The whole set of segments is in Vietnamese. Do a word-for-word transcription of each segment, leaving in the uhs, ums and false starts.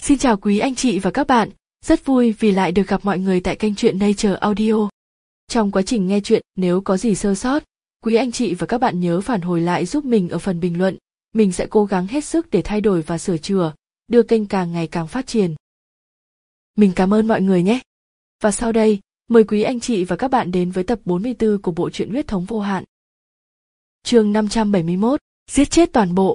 Xin chào quý anh chị và các bạn, rất vui vì lại được gặp mọi người tại kênh truyện Nature Audio. Trong quá trình nghe truyện, nếu có gì sơ sót, quý anh chị và các bạn nhớ phản hồi lại giúp mình ở phần bình luận. Mình sẽ cố gắng hết sức để thay đổi và sửa chữa, đưa kênh càng ngày càng phát triển. Mình cảm ơn mọi người nhé. Và sau đây, mời quý anh chị và các bạn đến với tập bốn mươi tư của bộ truyện Huyết thống vô hạn. Chương năm trăm bảy mươi mốt, giết chết toàn bộ.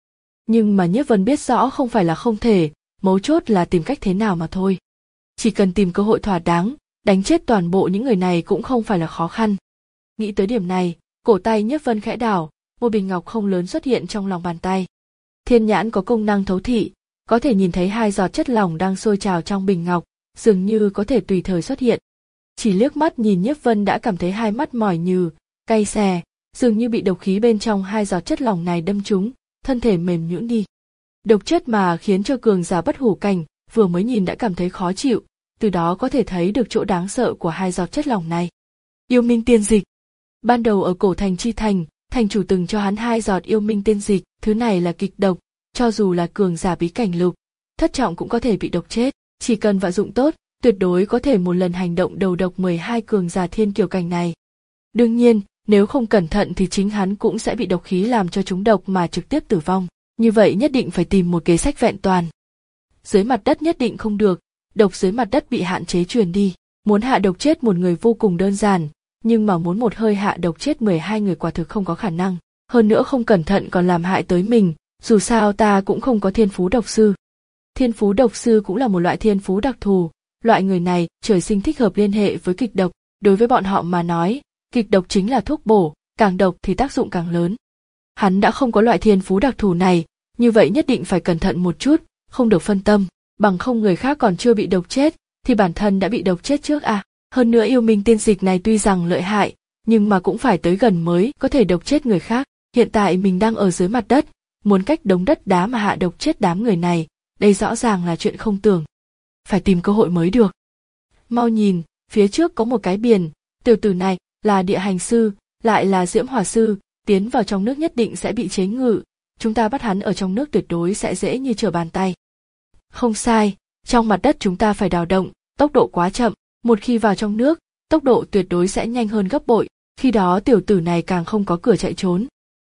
Nhưng mà Nhiếp Vân biết rõ không phải là không thể, mấu chốt là tìm cách thế nào mà thôi. Chỉ cần tìm cơ hội thỏa đáng, đánh chết toàn bộ những người này cũng không phải là khó khăn. Nghĩ tới điểm này, cổ tay Nhiếp Vân khẽ đảo, một bình ngọc không lớn xuất hiện trong lòng bàn tay. Thiên nhãn có công năng thấu thị, có thể nhìn thấy hai giọt chất lỏng đang sôi trào trong bình ngọc, dường như có thể tùy thời xuất hiện. Chỉ liếc mắt nhìn Nhiếp Vân đã cảm thấy hai mắt mỏi nhừ, cay xè, dường như bị độc khí bên trong hai giọt chất lỏng này đâm trúng, thân thể mềm nhũn đi. Độc chất mà khiến cho cường giả bất hủ cảnh vừa mới nhìn đã cảm thấy khó chịu, từ đó có thể thấy được chỗ đáng sợ của hai giọt chất lỏng này. Yêu minh tiên dịch. Ban đầu ở cổ thành Chi Thành, thành chủ từng cho hắn hai giọt yêu minh tiên dịch, thứ này là kịch độc, cho dù là cường giả bí cảnh lục, thất trọng cũng có thể bị độc chết, chỉ cần vận dụng tốt, tuyệt đối có thể một lần hành động đầu độc mười hai cường giả thiên kiều cảnh này. Đương nhiên, nếu không cẩn thận thì chính hắn cũng sẽ bị độc khí làm cho trúng độc mà trực tiếp tử vong. Như vậy nhất định phải tìm một kế sách vẹn toàn. Dưới mặt đất nhất định không được, độc dưới mặt đất bị hạn chế truyền đi. Muốn hạ độc chết một người vô cùng đơn giản, nhưng mà muốn một hơi hạ độc chết mười hai người quả thực không có khả năng. Hơn nữa không cẩn thận còn làm hại tới mình, dù sao ta cũng không có thiên phú độc sư. Thiên phú độc sư cũng là một loại thiên phú đặc thù, loại người này trời sinh thích hợp liên hệ với kịch độc. Đối với bọn họ mà nói, kịch độc chính là thuốc bổ, càng độc thì tác dụng càng lớn. Hắn đã không có loại thiên phú đặc thù này, như vậy nhất định phải cẩn thận một chút, không được phân tâm, bằng không người khác còn chưa bị độc chết, thì bản thân đã bị độc chết trước à. Hơn nữa yêu minh tiên dịch này tuy rằng lợi hại, nhưng mà cũng phải tới gần mới có thể độc chết người khác. Hiện tại mình đang ở dưới mặt đất, muốn cách đống đất đá mà hạ độc chết đám người này, đây rõ ràng là chuyện không tưởng. Phải tìm cơ hội mới được. Mau nhìn, phía trước có một cái biển, tiểu tử này là địa hành sư, lại là diễm hỏa sư, tiến vào trong nước nhất định sẽ bị chế ngự, chúng ta bắt hắn ở trong nước tuyệt đối sẽ dễ như trở bàn tay. Không sai, trong mặt đất chúng ta phải đào động, tốc độ quá chậm, một khi vào trong nước, tốc độ tuyệt đối sẽ nhanh hơn gấp bội, khi đó tiểu tử này càng không có cửa chạy trốn.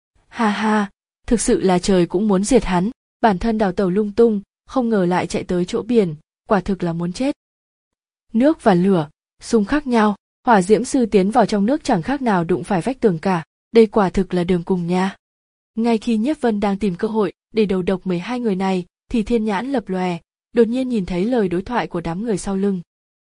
Ha ha, thực sự là trời cũng muốn diệt hắn, bản thân đào tẩu lung tung, không ngờ lại chạy tới chỗ biển, quả thực là muốn chết. Nước và lửa, xung khắc nhau, hỏa diễm sư tiến vào trong nước chẳng khác nào đụng phải vách tường cả, đây quả thực là đường cùng nha. Ngay khi Nhiếp Vân đang tìm cơ hội để đầu độc mười hai người này, thì thiên nhãn lập lòe, đột nhiên nhìn thấy lời đối thoại của đám người sau lưng.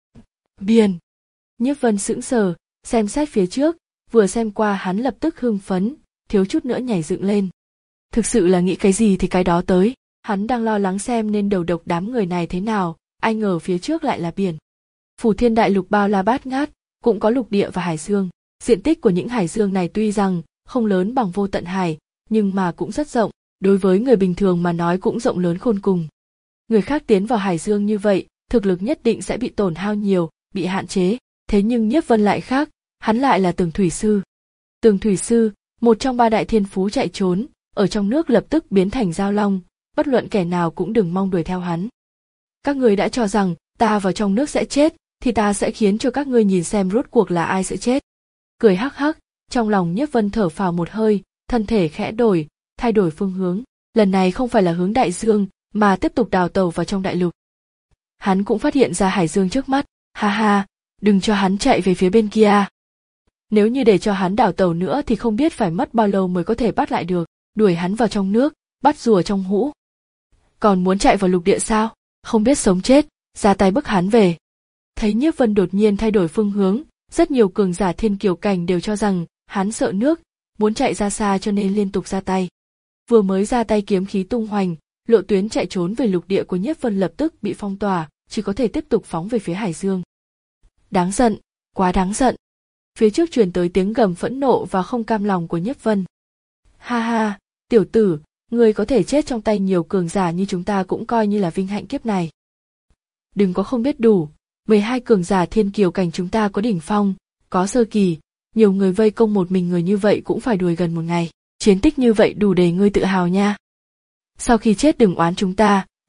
Biển! Nhiếp Vân sững sờ, xem xét phía trước, vừa xem qua hắn lập tức hưng phấn, thiếu chút nữa nhảy dựng lên. Thực sự là nghĩ cái gì thì cái đó tới, hắn đang lo lắng xem nên đầu độc đám người này thế nào, ai ngờ phía trước lại là biển. Phù Thiên Đại Lục bao la bát ngát, cũng có lục địa và hải dương. Diện tích của những hải dương này tuy rằng không lớn bằng Vô Tận Hải, nhưng mà cũng rất rộng, đối với người bình thường mà nói cũng rộng lớn khôn cùng. Người khác tiến vào hải dương như vậy, thực lực nhất định sẽ bị tổn hao nhiều, bị hạn chế, thế nhưng Nhiếp Vân lại khác, hắn lại là Tường Thủy Sư. Tường Thủy Sư, một trong ba đại thiên phú chạy trốn, ở trong nước lập tức biến thành Giao Long, bất luận kẻ nào cũng đừng mong đuổi theo hắn. Các ngươi đã cho rằng ta vào trong nước sẽ chết, thì ta sẽ khiến cho các ngươi nhìn xem rốt cuộc là ai sẽ chết. Cười hắc hắc, trong lòng Nhiếp Vân thở phào một hơi, thân thể khẽ đổi, thay đổi phương hướng, lần này không phải là hướng đại dương, mà tiếp tục đào tàu vào trong đại lục. Hắn cũng phát hiện ra hải dương trước mắt, ha ha, đừng cho hắn chạy về phía bên kia. Nếu như để cho hắn đào tàu nữa thì không biết phải mất bao lâu mới có thể bắt lại được, đuổi hắn vào trong nước, bắt rùa trong hũ. Còn muốn chạy vào lục địa sao? Không biết sống chết, ra tay bức hắn về. Thấy Nhiếp Vân đột nhiên thay đổi phương hướng, rất nhiều cường giả thiên kiều cảnh đều cho rằng hắn sợ nước, muốn chạy ra xa cho nên liên tục ra tay. Vừa mới ra tay kiếm khí tung hoành, lộ tuyến chạy trốn về lục địa của Nhiếp Vân lập tức bị phong tỏa, chỉ có thể tiếp tục phóng về phía hải dương. Đáng giận, quá đáng giận. Phía trước truyền tới tiếng gầm phẫn nộ và không cam lòng của Nhiếp Vân. Ha ha, tiểu tử, ngươi có thể chết trong tay nhiều cường giả như chúng ta cũng coi như là vinh hạnh kiếp này. Đừng có không biết đủ, mười hai cường giả thiên kiều cảnh chúng ta có đỉnh phong, có sơ kỳ, nhiều người vây công một mình người như vậy cũng phải đuổi gần một ngày, chiến tích như vậy đủ để ngươi tự hào nha. Sau khi chết đừng oán chúng ta,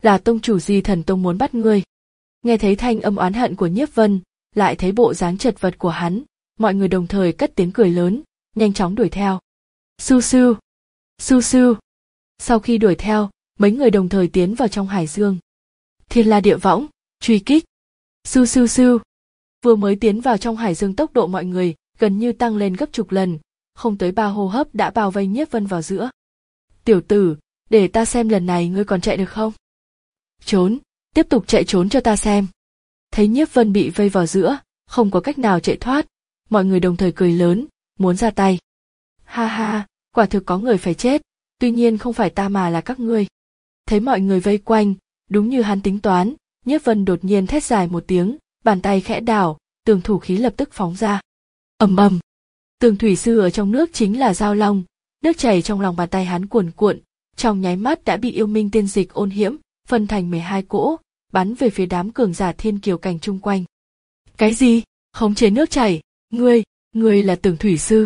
là tông chủ Di Thần Tông muốn bắt ngươi. Nghe thấy thanh âm oán hận của Nhiếp Vân, lại thấy bộ dáng chật vật của hắn, mọi người đồng thời cất tiếng cười lớn, nhanh chóng đuổi theo. Su su, su su. Sau khi đuổi theo, mấy người đồng thời tiến vào trong hải dương. Thiên La Địa Võng, truy kích. Su su su. Vừa mới tiến vào trong hải dương, tốc độ mọi người gần như tăng lên gấp chục lần, không tới ba hô hấp đã bao vây Nhiếp Vân vào giữa. Tiểu tử, để ta xem lần này ngươi còn chạy được không? Trốn, tiếp tục chạy trốn cho ta xem. Thấy Nhiếp Vân bị vây vào giữa, không có cách nào chạy thoát, mọi người đồng thời cười lớn, muốn ra tay. Ha ha, quả thực có người phải chết, tuy nhiên không phải ta mà là các ngươi. Thấy mọi người vây quanh, đúng như hắn tính toán, Nhiếp Vân đột nhiên thét dài một tiếng, bàn tay khẽ đảo, tường thủ khí lập tức phóng ra. Ầm ầm. Tường thủy sư ở trong nước chính là Giao Long, nước chảy trong lòng bàn tay hắn cuồn cuộn, trong nháy mắt đã bị yêu minh tiên dịch ôn hiễm, phân thành mười hai cỗ, bắn về phía đám cường giả thiên kiều cảnh chung quanh. Cái gì? Khống chế nước chảy? Ngươi, ngươi là Tường thủy sư?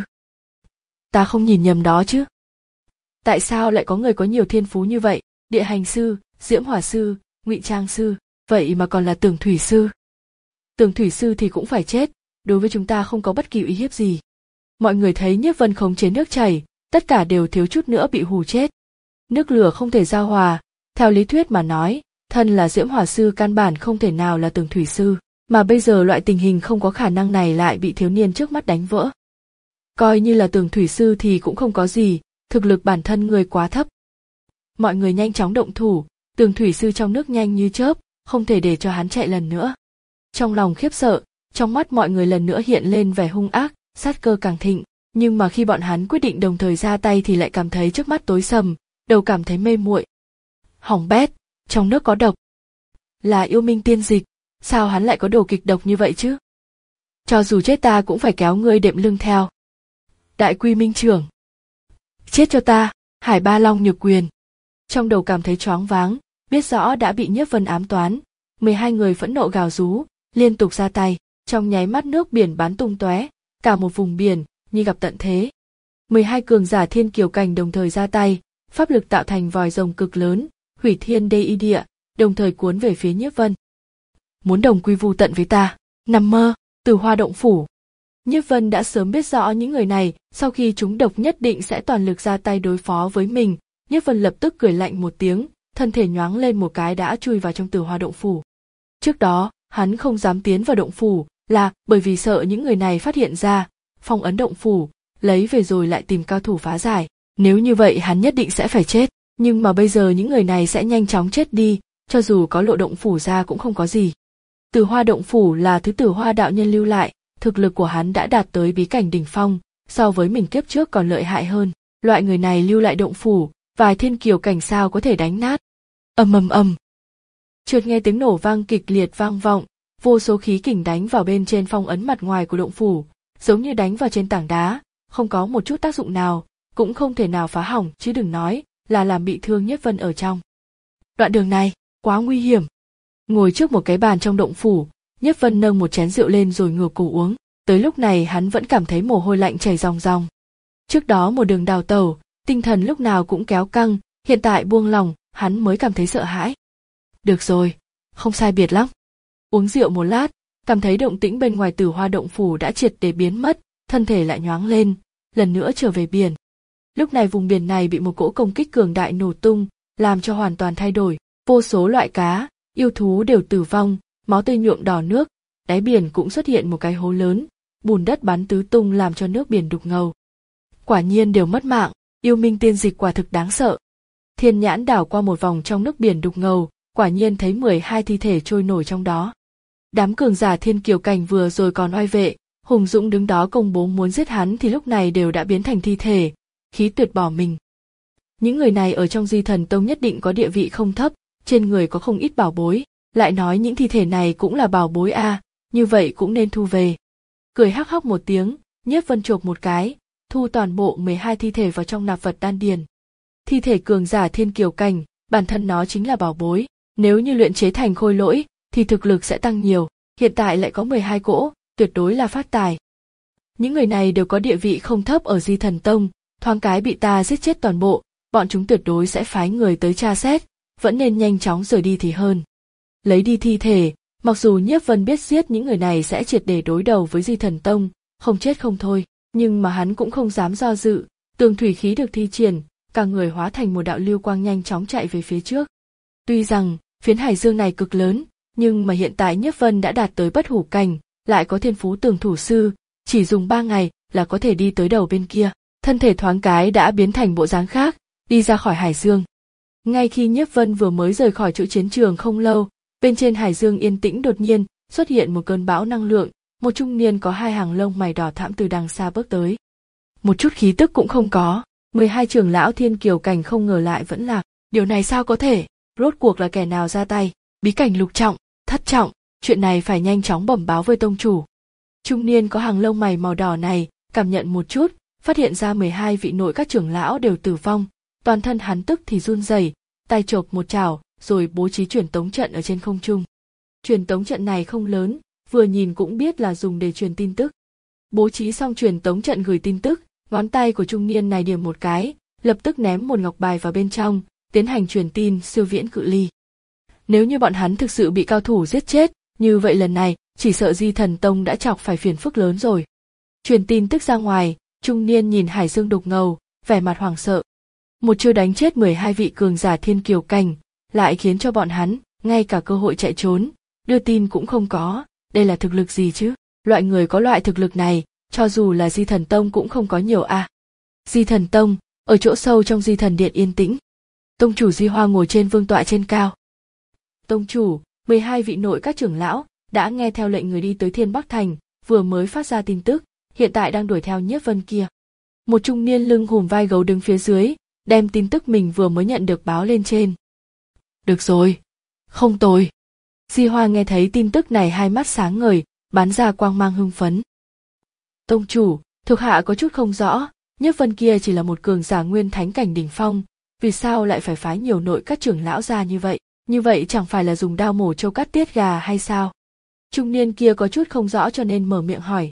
Ta không nhìn nhầm đó chứ? Tại sao lại có người có nhiều thiên phú như vậy? Địa hành sư, diễm hỏa sư, ngụy trang sư, vậy mà còn là Tường thủy sư? Tường thủy sư thì cũng phải chết, đối với chúng ta không có bất kỳ uy hiếp gì. Mọi người thấy Nhiếp Vân khống chế nước chảy, tất cả đều thiếu chút nữa bị hù chết. Nước lửa không thể giao hòa, theo lý thuyết mà nói, thân là diễm hỏa sư căn bản không thể nào là Tường thủy sư, mà bây giờ loại tình hình không có khả năng này lại bị thiếu niên trước mắt đánh vỡ. Coi như là Tường thủy sư thì cũng không có gì, thực lực bản thân người quá thấp. Mọi người nhanh chóng động thủ, Tường thủy sư trong nước nhanh như chớp, không thể để cho hắn chạy lần nữa. Trong lòng khiếp sợ, trong mắt mọi người lần nữa hiện lên vẻ hung ác, sát cơ càng thịnh, nhưng mà khi bọn hắn quyết định đồng thời ra tay thì lại cảm thấy trước mắt tối sầm, đầu cảm thấy mê muội. Hỏng bét, trong nước có độc. Là yêu minh tiên dịch, sao hắn lại có đồ kịch độc như vậy chứ? Cho dù chết ta cũng phải kéo ngươi đệm lưng theo. Đại Quy Minh trưởng. Chết cho ta, Hải Ba Long Nhược Quyền. Trong đầu cảm thấy choáng váng, biết rõ đã bị Nhiếp Vân ám toán, mười hai người phẫn nộ gào rú, liên tục ra tay, trong nháy mắt nước biển bắn tung tóe, cả một vùng biển như gặp tận thế. mười hai cường giả thiên kiều cảnh đồng thời ra tay, pháp lực tạo thành vòi rồng cực lớn, hủy thiên đê y địa, đồng thời cuốn về phía Nhiếp Vân. Muốn đồng quy vu tận với ta, nằm mơ, Từ Hoa động phủ. Nhiếp Vân đã sớm biết rõ những người này sau khi chúng độc nhất định sẽ toàn lực ra tay đối phó với mình. Nhiếp Vân lập tức cười lạnh một tiếng, thân thể nhoáng lên một cái đã chui vào trong Từ Hoa động phủ. Trước đó, hắn không dám tiến vào động phủ là bởi vì sợ những người này phát hiện ra, phong ấn động phủ, lấy về rồi lại tìm cao thủ phá giải. Nếu như vậy hắn nhất định sẽ phải chết, nhưng mà bây giờ những người này sẽ nhanh chóng chết đi, cho dù có lộ động phủ ra cũng không có gì. Từ Hoa động phủ là thứ Tử Hoa đạo nhân lưu lại, thực lực của hắn đã đạt tới bí cảnh đỉnh phong, so với mình kiếp trước còn lợi hại hơn. Loại người này lưu lại động phủ, vài thiên kiều cảnh sao có thể đánh nát. Ầm ầm ầm. Chợt nghe tiếng nổ vang kịch liệt vang vọng, vô số khí kình đánh vào bên trên phong ấn mặt ngoài của động phủ, giống như đánh vào trên tảng đá, không có một chút tác dụng nào, cũng không thể nào phá hỏng, chứ đừng nói là làm bị thương Nhiếp Vân ở trong. Đoạn đường này quá nguy hiểm. Ngồi trước một cái bàn trong động phủ, Nhiếp Vân nâng một chén rượu lên rồi ngửa cổ uống. Tới lúc này hắn vẫn cảm thấy mồ hôi lạnh chảy ròng ròng. Trước đó một đường đào tẩu, tinh thần lúc nào cũng kéo căng, hiện tại buông lòng, hắn mới cảm thấy sợ hãi. Được rồi, không sai biệt lắm. Uống rượu một lát, cảm thấy động tĩnh bên ngoài Tử Hoa động phủ đã triệt để biến mất, thân thể lại nhoáng lên, lần nữa trở về biển. Lúc này vùng biển này bị một cỗ công kích cường đại nổ tung, làm cho hoàn toàn thay đổi, vô số loại cá, yêu thú đều tử vong, máu tươi nhuộm đỏ nước, đáy biển cũng xuất hiện một cái hố lớn, bùn đất bắn tứ tung làm cho nước biển đục ngầu. Quả nhiên đều mất mạng, yêu minh tiên dịch quả thực đáng sợ. Thiên nhãn đảo qua một vòng trong nước biển đục ngầu, quả nhiên thấy mười hai thi thể trôi nổi trong đó. Đám cường giả thiên kiều cảnh vừa rồi còn oai vệ, hùng dũng đứng đó công bố muốn giết hắn thì lúc này đều đã biến thành thi thể, khí tuyệt bỏ mình. Những người này ở trong Di Thần Tông nhất định có địa vị không thấp, trên người có không ít bảo bối, lại nói những thi thể này cũng là bảo bối a, à, như vậy cũng nên thu về. Cười hắc hắc một tiếng, Nhiếp Vân chộp một cái, thu toàn bộ mười hai thi thể vào trong nạp vật đan điền. Thi thể cường giả thiên kiều cảnh, bản thân nó chính là bảo bối, nếu như luyện chế thành khôi lỗi thì thực lực sẽ tăng nhiều, hiện tại lại có mười hai cỗ, tuyệt đối là phát tài. Những người này đều có địa vị không thấp ở Di Thần Tông, thoáng cái bị ta giết chết toàn bộ, bọn chúng tuyệt đối sẽ phái người tới tra xét, vẫn nên nhanh chóng rời đi thì hơn. Lấy đi thi thể, mặc dù Nhiếp Vân biết giết những người này sẽ triệt để đối đầu với Di Thần Tông, không chết không thôi, nhưng mà hắn cũng không dám do dự, tường thủy khí được thi triển, cả người hóa thành một đạo lưu quang nhanh chóng chạy về phía trước. Tuy rằng, phiến hải dương này cực lớn, nhưng mà hiện tại Nhiếp Vân đã đạt tới bất hủ cảnh, lại có thiên phú tường thủ sư, chỉ dùng ba ngày là có thể đi tới đầu bên kia, thân thể thoáng cái đã biến thành bộ dáng khác, đi ra khỏi hải dương. Ngay khi Nhiếp Vân vừa mới rời khỏi chỗ chiến trường không lâu, bên trên hải dương yên tĩnh đột nhiên xuất hiện một cơn bão năng lượng, một trung niên có hai hàng lông mày đỏ thẫm từ đằng xa bước tới. Một chút khí tức cũng không có, mười hai trưởng lão thiên kiều cảnh không ngờ lại vẫn lạc, điều này sao có thể, rốt cuộc là kẻ nào ra tay, bí cảnh lục trọng, thất trọng, chuyện này phải nhanh chóng bẩm báo với tông chủ. Trung niên có hàng lông mày màu đỏ này, cảm nhận một chút, phát hiện ra mười hai vị nội các trưởng lão đều tử vong, toàn thân hắn tức thì run rẩy, tay chộp một chảo, rồi bố trí truyền tống trận ở trên không trung. Truyền tống trận này không lớn, vừa nhìn cũng biết là dùng để truyền tin tức. Bố trí xong truyền tống trận gửi tin tức, ngón tay của trung niên này điểm một cái, lập tức ném một ngọc bài vào bên trong, tiến hành truyền tin siêu viễn cự ly. Nếu như bọn hắn thực sự bị cao thủ giết chết, như vậy lần này, chỉ sợ Di Thần Tông đã chọc phải phiền phức lớn rồi. Truyền tin tức ra ngoài, trung niên nhìn hải dương đục ngầu, vẻ mặt hoảng sợ. Một chiêu đánh chết mười hai vị cường giả thiên kiều cảnh, lại khiến cho bọn hắn, ngay cả cơ hội chạy trốn, đưa tin cũng không có, đây là thực lực gì chứ? Loại người có loại thực lực này, cho dù là Di Thần Tông cũng không có nhiều a. À. Di Thần Tông, ở chỗ sâu trong Di Thần Điện yên tĩnh. Tông chủ Di Hoa ngồi trên vương tọa trên cao. Tông chủ, mười hai vị nội các trưởng lão, đã nghe theo lệnh người đi tới Thiên Bắc Thành, vừa mới phát ra tin tức, hiện tại đang đuổi theo Nhiếp Vân kia. Một trung niên lưng hùm vai gấu đứng phía dưới, đem tin tức mình vừa mới nhận được báo lên trên. Được rồi, không tồi. Di Hoa nghe thấy tin tức này hai mắt sáng ngời, bắn ra quang mang hưng phấn. Tông chủ, thuộc hạ có chút không rõ, Nhiếp Vân kia chỉ là một cường giả nguyên thánh cảnh đỉnh phong, vì sao lại phải phái nhiều nội các trưởng lão ra như vậy, như vậy chẳng phải là dùng đao mổ trâu cắt tiết gà hay sao? Trung niên kia có chút không rõ cho nên mở miệng hỏi.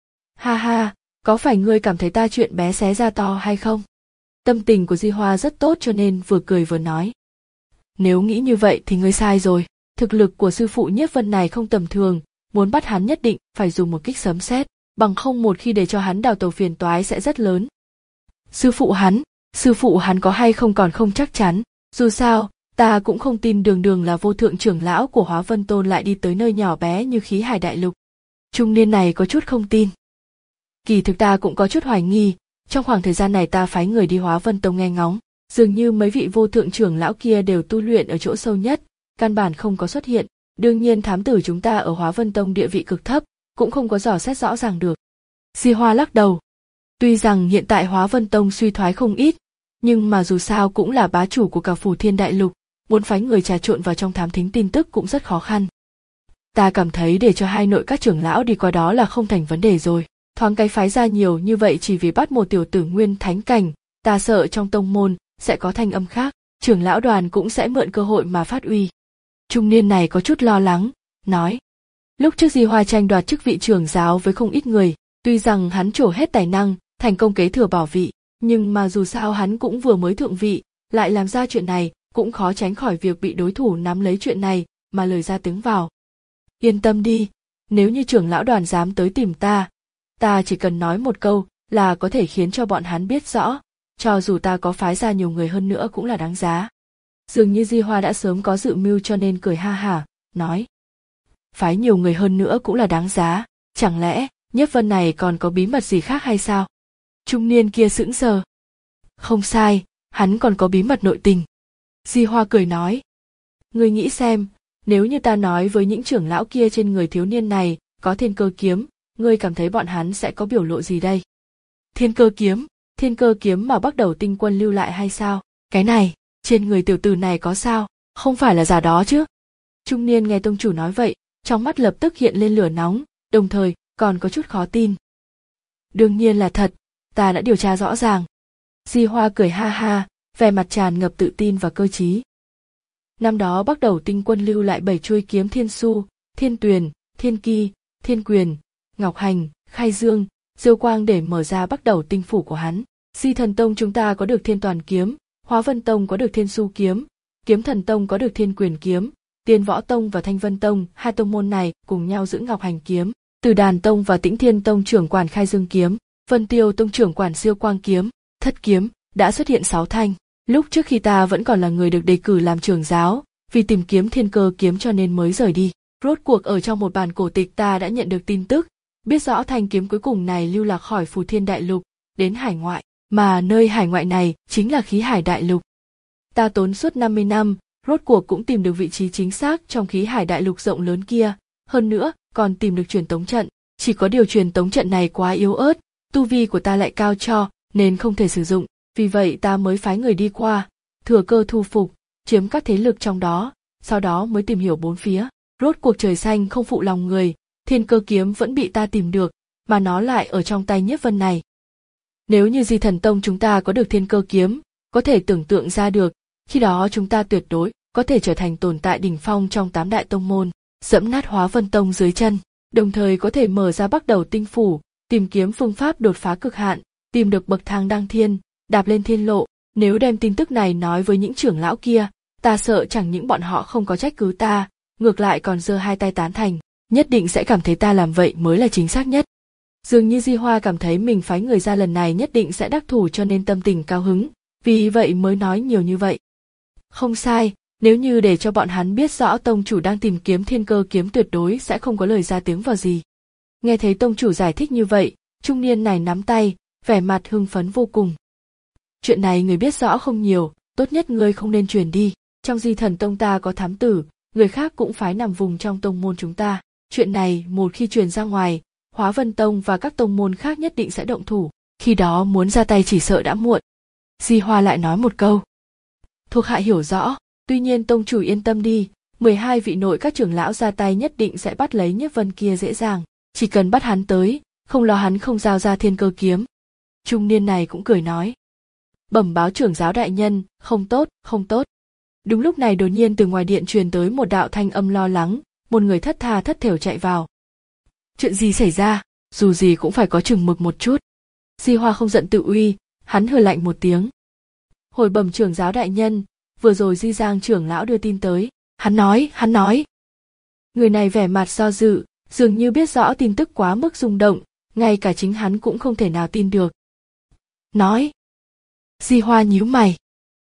Ha ha, có phải ngươi cảm thấy ta chuyện bé xé ra to hay không? Tâm tình của Di Hoa rất tốt cho nên vừa cười vừa nói. Nếu nghĩ như vậy thì ngươi sai rồi, thực lực của sư phụ Nhiếp Vân này không tầm thường, muốn bắt hắn nhất định phải dùng một kích sấm sét, bằng không một khi để cho hắn đào tẩu phiền toái sẽ rất lớn. Sư phụ hắn, sư phụ hắn có hay không còn không chắc chắn, dù sao, ta cũng không tin đường đường là vô thượng trưởng lão của Hóa Vân Tôn lại đi tới nơi nhỏ bé như khí hải đại lục. Trung niên này có chút không tin. Kỳ thực ta cũng có chút hoài nghi, trong khoảng thời gian này ta phái người đi Hóa Vân Tông nghe ngóng, dường như mấy vị vô thượng trưởng lão kia đều tu luyện ở chỗ sâu nhất, căn bản không có xuất hiện, đương nhiên thám tử chúng ta ở Hóa Vân Tông địa vị cực thấp, cũng không có dò xét rõ ràng được. Di Hoa lắc đầu. Tuy rằng hiện tại Hóa Vân Tông suy thoái không ít, nhưng mà dù sao cũng là bá chủ của cả Phù Thiên Đại Lục, muốn phái người trà trộn vào trong thám thính tin tức cũng rất khó khăn. Ta cảm thấy để cho hai nội các trưởng lão đi qua đó là không thành vấn đề rồi. Thoáng cái phái ra nhiều như vậy chỉ vì bắt một tiểu tử nguyên thánh cảnh, ta sợ trong tông môn sẽ có thanh âm khác, trưởng lão đoàn cũng sẽ mượn cơ hội mà phát uy. Trung niên này có chút lo lắng, nói. Lúc trước Di Hoa tranh đoạt chức vị trưởng giáo với không ít người, tuy rằng hắn trổ hết tài năng, thành công kế thừa bảo vị, nhưng mà dù sao hắn cũng vừa mới thượng vị, lại làm ra chuyện này, cũng khó tránh khỏi việc bị đối thủ nắm lấy chuyện này mà lời ra tiếng vào. Yên tâm đi, nếu như trưởng lão đoàn dám tới tìm ta, ta chỉ cần nói một câu là có thể khiến cho bọn hắn biết rõ, cho dù ta có phái ra nhiều người hơn nữa cũng là đáng giá. Dường như Di Hoa đã sớm có dự mưu cho nên cười ha hả, nói. Phái nhiều người hơn nữa cũng là đáng giá, chẳng lẽ Nhiếp Vân này còn có bí mật gì khác hay sao? Trung niên kia sững sờ. Không sai, hắn còn có bí mật nội tình. Di Hoa cười nói. Ngươi nghĩ xem, nếu như ta nói với những trưởng lão kia trên người thiếu niên này có thiên cơ kiếm, ngươi cảm thấy bọn hắn sẽ có biểu lộ gì đây? Thiên cơ kiếm, thiên cơ kiếm mà bắt đầu tinh quân lưu lại hay sao? Cái này, trên người tiểu tử này có sao? Không phải là giả đó chứ? Trung niên nghe tông chủ nói vậy, trong mắt lập tức hiện lên lửa nóng, đồng thời còn có chút khó tin. Đương nhiên là thật, ta đã điều tra rõ ràng. Di Hoa cười ha ha, vẻ mặt tràn ngập tự tin và cơ trí. Năm đó bắt đầu tinh quân lưu lại bảy chuôi kiếm Thiên Su, Thiên Tuyền, Thiên Ki, Thiên Quyền, Ngọc Hành, Khai Dương, Diêu Quang để mở ra bắt đầu tinh phủ của hắn. Di Thần Tông chúng ta có được Thiên Toàn kiếm, Hóa Vân Tông có được Thiên Su kiếm, Kiếm Thần Tông có được Thiên Quyền kiếm, Tiên Võ Tông và Thanh Vân Tông, hai tông môn này cùng nhau giữ Ngọc Hành kiếm. Từ Đàn Tông và Tĩnh Thiên Tông trưởng quản Khai Dương kiếm, Vân Tiêu Tông trưởng quản Siêu Quang kiếm, Thất kiếm đã xuất hiện sáu thanh. Lúc trước khi ta vẫn còn là người được đề cử làm trưởng giáo, vì tìm kiếm Thiên Cơ kiếm cho nên mới rời đi. Rốt cuộc ở trong một bản cổ tịch ta đã nhận được tin tức, biết rõ thanh kiếm cuối cùng này lưu lạc khỏi Phù Thiên Đại Lục, đến hải ngoại, mà nơi hải ngoại này chính là Khí Hải Đại Lục. Ta tốn suốt năm mươi năm, rốt cuộc cũng tìm được vị trí chính xác trong Khí Hải Đại Lục rộng lớn kia, hơn nữa còn tìm được truyền tống trận. Chỉ có điều truyền tống trận này quá yếu ớt, tu vi của ta lại cao cho, nên không thể sử dụng, vì vậy ta mới phái người đi qua, thừa cơ thu phục, chiếm các thế lực trong đó, sau đó mới tìm hiểu bốn phía. Rốt cuộc trời xanh không phụ lòng người, Thiên Cơ kiếm vẫn bị ta tìm được, mà nó lại ở trong tay Nhiếp Vân này. Nếu như Di Thần Tông chúng ta có được Thiên Cơ kiếm, có thể tưởng tượng ra được, khi đó chúng ta tuyệt đối có thể trở thành tồn tại đỉnh phong trong tám đại tông môn, dẫm nát Hóa Vân Tông dưới chân, đồng thời có thể mở ra Bắc Đầu Tinh phủ, tìm kiếm phương pháp đột phá cực hạn, tìm được bậc thang đăng thiên, đạp lên thiên lộ. Nếu đem tin tức này nói với những trưởng lão kia, ta sợ chẳng những bọn họ không có trách cứ ta, ngược lại còn giơ hai tay tán thành, nhất định sẽ cảm thấy ta làm vậy mới là chính xác nhất. Dường như Di Hoa cảm thấy mình phái người ra lần này nhất định sẽ đắc thủ cho nên tâm tình cao hứng, vì vậy mới nói nhiều như vậy. Không sai, nếu như để cho bọn hắn biết rõ tông chủ đang tìm kiếm Thiên Cơ kiếm tuyệt đối sẽ không có lời ra tiếng vào gì. Nghe thấy tông chủ giải thích như vậy, trung niên này nắm tay, vẻ mặt hưng phấn vô cùng. Chuyện này người biết rõ không nhiều, tốt nhất ngươi không nên truyền đi. Trong Di Thần Tông ta có thám tử, người khác cũng phái nằm vùng trong tông môn chúng ta. Chuyện này một khi truyền ra ngoài, Hóa Vân Tông và các tông môn khác nhất định sẽ động thủ. Khi đó muốn ra tay chỉ sợ đã muộn. Di Hoa lại nói một câu. Thuộc hạ hiểu rõ, tuy nhiên tông chủ yên tâm đi, mười hai vị nội các trưởng lão ra tay nhất định sẽ bắt lấy Nhiếp Vân kia dễ dàng. Chỉ cần bắt hắn tới, không lo hắn không giao ra Thiên Cơ kiếm. Trung niên này cũng cười nói. Bẩm báo trưởng giáo đại nhân, không tốt, không tốt. Đúng lúc này đột nhiên từ ngoài điện truyền tới một đạo thanh âm lo lắng, một người thất tha thất thểu chạy vào. Chuyện gì xảy ra, dù gì cũng phải có chừng mực một chút. Di Hoa không giận tự uy, hắn hừ lạnh một tiếng. Hồi bẩm trưởng giáo đại nhân, vừa rồi Di Giang trưởng lão đưa tin tới, hắn nói, hắn nói. Người này vẻ mặt do dự, dường như biết rõ tin tức quá mức rung động, ngay cả chính hắn cũng không thể nào tin được. Nói. Di Hoa nhíu mày.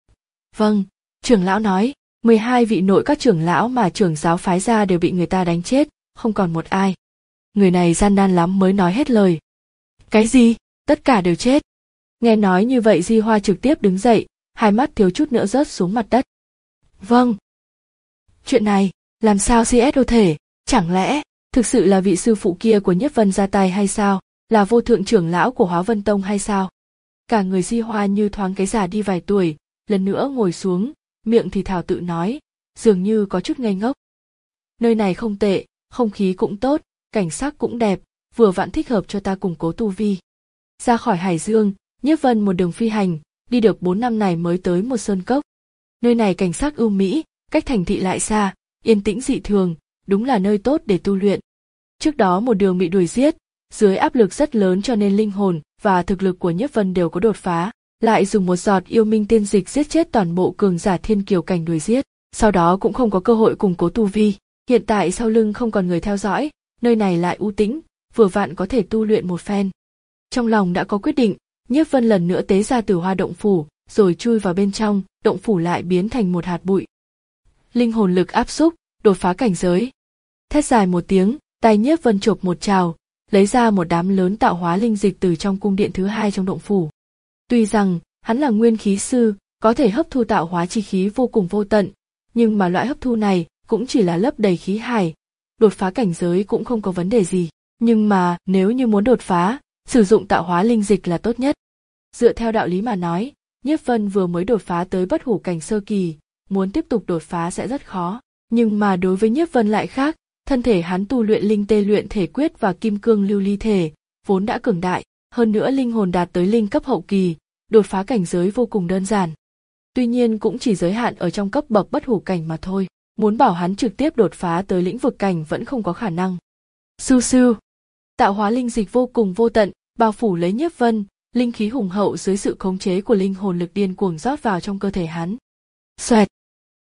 Vâng, trưởng lão nói, mười hai vị nội các trưởng lão mà trưởng giáo phái ra đều bị người ta đánh chết, không còn một ai. Người này gian nan lắm mới nói hết lời. Cái gì? Tất cả đều chết. Nghe nói như vậy Di Hoa trực tiếp đứng dậy, hai mắt thiếu chút nữa rớt xuống mặt đất. Vâng. Chuyện này, làm sao xê ét có thể, chẳng lẽ, thực sự là vị sư phụ kia của Nhiếp Vân ra tay hay sao, là vô thượng trưởng lão của Hóa Vân Tông hay sao? Cả người Di Hoa như thoáng cái già đi vài tuổi, lần nữa ngồi xuống, miệng thì thào tự nói, dường như có chút ngây ngốc. Nơi này không tệ, không khí cũng tốt, cảnh sắc cũng đẹp, vừa vặn thích hợp cho ta củng cố tu vi. Ra khỏi Hải Dương, Nhiếp Vân một đường phi hành, đi được bốn năm này mới tới một sơn cốc. Nơi này cảnh sắc ưu mỹ, cách thành thị lại xa, yên tĩnh dị thường, đúng là nơi tốt để tu luyện. Trước đó một đường bị đuổi giết, dưới áp lực rất lớn cho nên linh hồn và thực lực của Nhiếp Vân đều có đột phá, lại dùng một giọt yêu minh tiên dịch giết chết toàn bộ cường giả thiên kiều cảnh đuổi giết, sau đó cũng không có cơ hội củng cố tu vi. Hiện tại sau lưng không còn người theo dõi, nơi này lại u tĩnh, vừa vặn có thể tu luyện một phen. Trong lòng đã có quyết định, Nhiếp Vân lần nữa tế ra Tử Hoa động phủ, rồi chui vào bên trong, động phủ lại biến thành một hạt bụi. Linh hồn lực áp xúc, đột phá cảnh giới. Thét dài một tiếng, tay Nhiếp Vân chộp một trào, lấy ra một đám lớn tạo hóa linh dịch từ trong cung điện thứ hai trong động phủ. Tuy rằng hắn là nguyên khí sư, có thể hấp thu tạo hóa chi khí vô cùng vô tận, nhưng mà loại hấp thu này cũng chỉ là lấp đầy khí hải, đột phá cảnh giới cũng không có vấn đề gì. Nhưng mà nếu như muốn đột phá, sử dụng tạo hóa linh dịch là tốt nhất. Dựa theo đạo lý mà nói, Nhiếp Vân vừa mới đột phá tới bất hủ cảnh sơ kỳ, muốn tiếp tục đột phá sẽ rất khó. Nhưng mà đối với Nhiếp Vân lại khác, thân thể hắn tu luyện linh tê luyện thể quyết và kim cương lưu ly thể, vốn đã cường đại, hơn nữa linh hồn đạt tới linh cấp hậu kỳ, đột phá cảnh giới vô cùng đơn giản. Tuy nhiên cũng chỉ giới hạn ở trong cấp bậc bất hủ cảnh mà thôi, muốn bảo hắn trực tiếp đột phá tới lĩnh vực cảnh vẫn không có khả năng. Su su, tạo hóa linh dịch vô cùng vô tận, bao phủ lấy Nhiếp Vân, linh khí hùng hậu dưới sự khống chế của linh hồn lực điên cuồng rót vào trong cơ thể hắn. Xoẹt,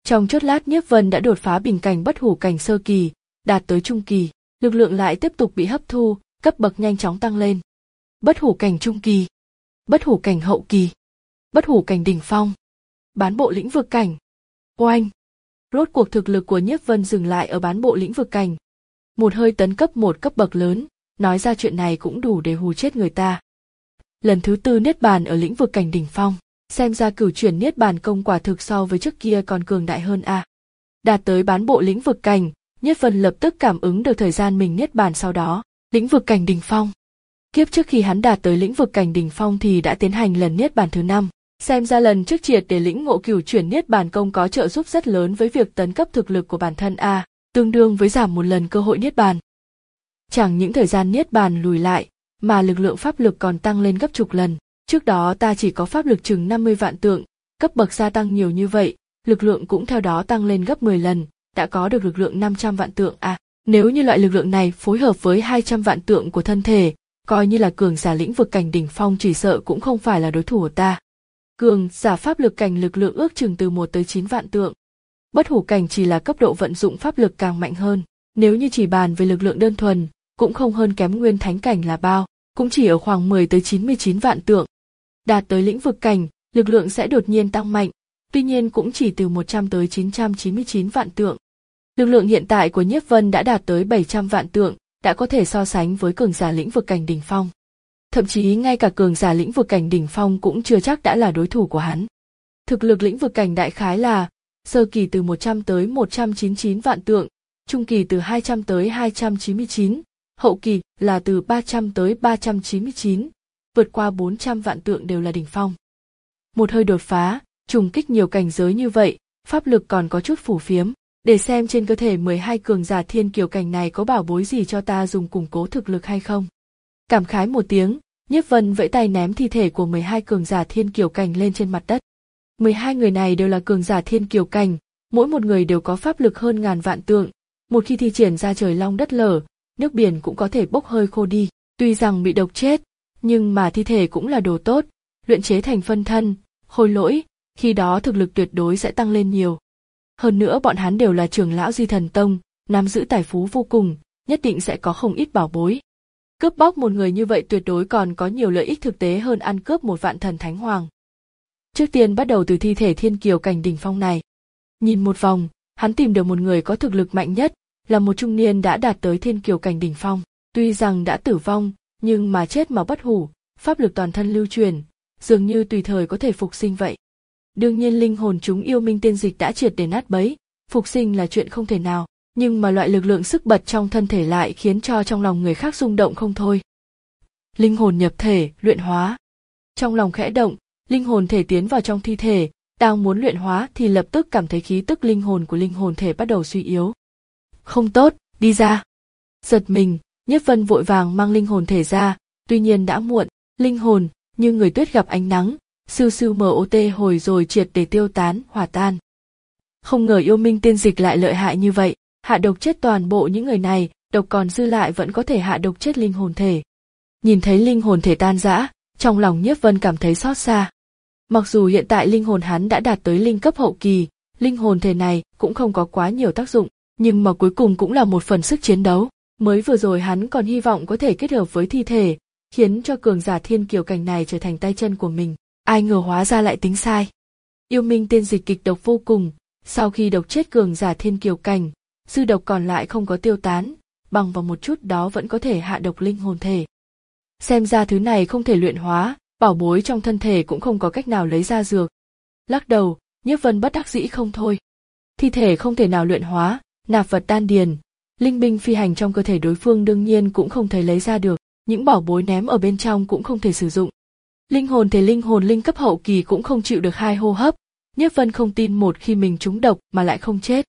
Trong chốc lát Nhiếp Vân đã đột phá bình cảnh bất hủ cảnh sơ kỳ, đạt tới trung kỳ, lực lượng lại tiếp tục bị hấp thu, cấp bậc nhanh chóng tăng lên. Bất hủ cảnh trung kỳ, bất hủ cảnh hậu kỳ, bất hủ cảnh đỉnh phong, bán bộ lĩnh vực cảnh. Oanh! Rốt cuộc thực lực của Nhiếp Vân dừng lại ở bán bộ lĩnh vực cảnh. Một hơi tấn cấp một cấp bậc lớn, nói ra chuyện này cũng đủ để hù chết người ta. Lần thứ tư niết bàn ở lĩnh vực cảnh đỉnh phong, xem ra cửu chuyển niết bàn công quả thực so với trước kia còn cường đại hơn a. À. Đạt tới bán bộ lĩnh vực cảnh, Nhiếp Vân lập tức cảm ứng được thời gian mình niết bàn sau đó, lĩnh vực cảnh đỉnh phong. Kiếp trước khi hắn đạt tới lĩnh vực cảnh đỉnh phong thì đã tiến hành lần niết bàn thứ năm, xem ra lần trước triệt để lĩnh ngộ cửu chuyển niết bàn công có trợ giúp rất lớn với việc tấn cấp thực lực của bản thân a, à, tương đương với giảm một lần cơ hội niết bàn. Chẳng những thời gian niết bàn lùi lại, mà lực lượng pháp lực còn tăng lên gấp chục lần. Trước đó ta chỉ có pháp lực chừng năm mươi vạn tượng, cấp bậc gia tăng nhiều như vậy, lực lượng cũng theo đó tăng lên gấp mười lần, đã có được lực lượng năm trăm vạn tượng à. Nếu như loại lực lượng này phối hợp với hai trăm vạn tượng của thân thể, coi như là cường giả lĩnh vực cảnh đỉnh phong chỉ sợ cũng không phải là đối thủ của ta. Cường giả pháp lực cảnh lực lượng ước chừng từ một tới chín vạn tượng. Bất hủ cảnh chỉ là cấp độ vận dụng pháp lực càng mạnh hơn, nếu như chỉ bàn về lực lượng đơn thuần, cũng không hơn kém nguyên thánh cảnh là bao, cũng chỉ ở khoảng mười tới chín mươi chín vạn tượng. Đạt tới lĩnh vực cảnh, lực lượng sẽ đột nhiên tăng mạnh, tuy nhiên cũng chỉ từ một trăm tới chín trăm chín mươi chín vạn tượng. Lực lượng hiện tại của Nhiếp Vân đã đạt tới bảy trăm vạn tượng, đã có thể so sánh với cường giả lĩnh vực cảnh đỉnh phong. Thậm chí ngay cả cường giả lĩnh vực cảnh đỉnh phong cũng chưa chắc đã là đối thủ của hắn. Thực lực lĩnh vực cảnh đại khái là sơ kỳ từ một trăm tới một trăm chín mươi chín vạn tượng, trung kỳ từ hai trăm tới hai trăm chín mươi chín, hậu kỳ là từ ba trăm tới ba trăm chín mươi chín, vượt qua bốn trăm vạn tượng đều là đỉnh phong. Một hơi đột phá, trùng kích nhiều cảnh giới như vậy, pháp lực còn có chút phù phiếm, để xem trên cơ thể mười hai cường giả thiên kiều cảnh này có bảo bối gì cho ta dùng củng cố thực lực hay không. Cảm khái một tiếng, Nhiếp Vân vẫy tay ném thi thể của mười hai cường giả thiên kiều cảnh lên trên mặt đất. mười hai người này đều là cường giả thiên kiều cảnh, mỗi một người đều có pháp lực hơn ngàn vạn tượng, một khi thi triển ra trời long đất lở, nước biển cũng có thể bốc hơi khô đi. Tuy rằng bị độc chết, nhưng mà thi thể cũng là đồ tốt, luyện chế thành phân thân, khôi lỗi, khi đó thực lực tuyệt đối sẽ tăng lên nhiều. Hơn nữa bọn hắn đều là trưởng lão Di Thần Tông, nắm giữ tài phú vô cùng, nhất định sẽ có không ít bảo bối. Cướp bóc một người như vậy tuyệt đối còn có nhiều lợi ích thực tế hơn ăn cướp một vạn thần thánh hoàng. Trước tiên bắt đầu từ thi thể thiên kiều cảnh đỉnh phong này. Nhìn một vòng, hắn tìm được một người có thực lực mạnh nhất, là một trung niên đã đạt tới thiên kiều cảnh đỉnh phong. Tuy rằng đã tử vong, nhưng mà chết mà bất hủ, pháp lực toàn thân lưu truyền, dường như tùy thời có thể phục sinh vậy. Đương nhiên linh hồn chúng yêu minh tiên dịch đã triệt để nát bấy, phục sinh là chuyện không thể nào, nhưng mà loại lực lượng sức bật trong thân thể lại khiến cho trong lòng người khác rung động không thôi. Linh hồn nhập thể, luyện hóa. Trong lòng khẽ động, linh hồn thể tiến vào trong thi thể, đang muốn luyện hóa thì lập tức cảm thấy khí tức linh hồn của linh hồn thể bắt đầu suy yếu. Không tốt, đi ra. Giật mình, Nhiếp Vân vội vàng mang linh hồn thể ra, tuy nhiên đã muộn, linh hồn như người tuyết gặp ánh nắng, sưu sưu mot hồi rồi triệt để tiêu tán, hòa tan. Không ngờ yêu minh tiên dịch lại lợi hại như vậy, hạ độc chết toàn bộ những người này, độc còn dư lại vẫn có thể hạ độc chết linh hồn thể. Nhìn thấy linh hồn thể tan rã, trong lòng Nhiếp Vân cảm thấy xót xa. Mặc dù hiện tại linh hồn hắn đã đạt tới linh cấp hậu kỳ, linh hồn thể này cũng không có quá nhiều tác dụng, nhưng mà cuối cùng cũng là một phần sức chiến đấu. Mới vừa rồi hắn còn hy vọng có thể kết hợp với thi thể, khiến cho cường giả thiên kiều cảnh này trở thành tay chân của mình, ai ngờ hóa ra lại tính sai. Yêu minh tiên dịch kịch độc vô cùng, sau khi độc chết cường giả thiên kiều cảnh, dư độc còn lại không có tiêu tán, bằng vào một chút đó vẫn có thể hạ độc linh hồn thể. Xem ra thứ này không thể luyện hóa, bảo bối trong thân thể cũng không có cách nào lấy ra dược. Lắc đầu, Nhiếp Vân bất đắc dĩ không thôi. Thi thể không thể nào luyện hóa, nạp vật đan điền, linh binh phi hành trong cơ thể đối phương đương nhiên cũng không thể lấy ra được, những bảo bối ném ở bên trong cũng không thể sử dụng. Linh hồn thể linh hồn linh cấp hậu kỳ cũng không chịu được hai hô hấp, Nhiếp Vân không tin một khi mình trúng độc mà lại không chết.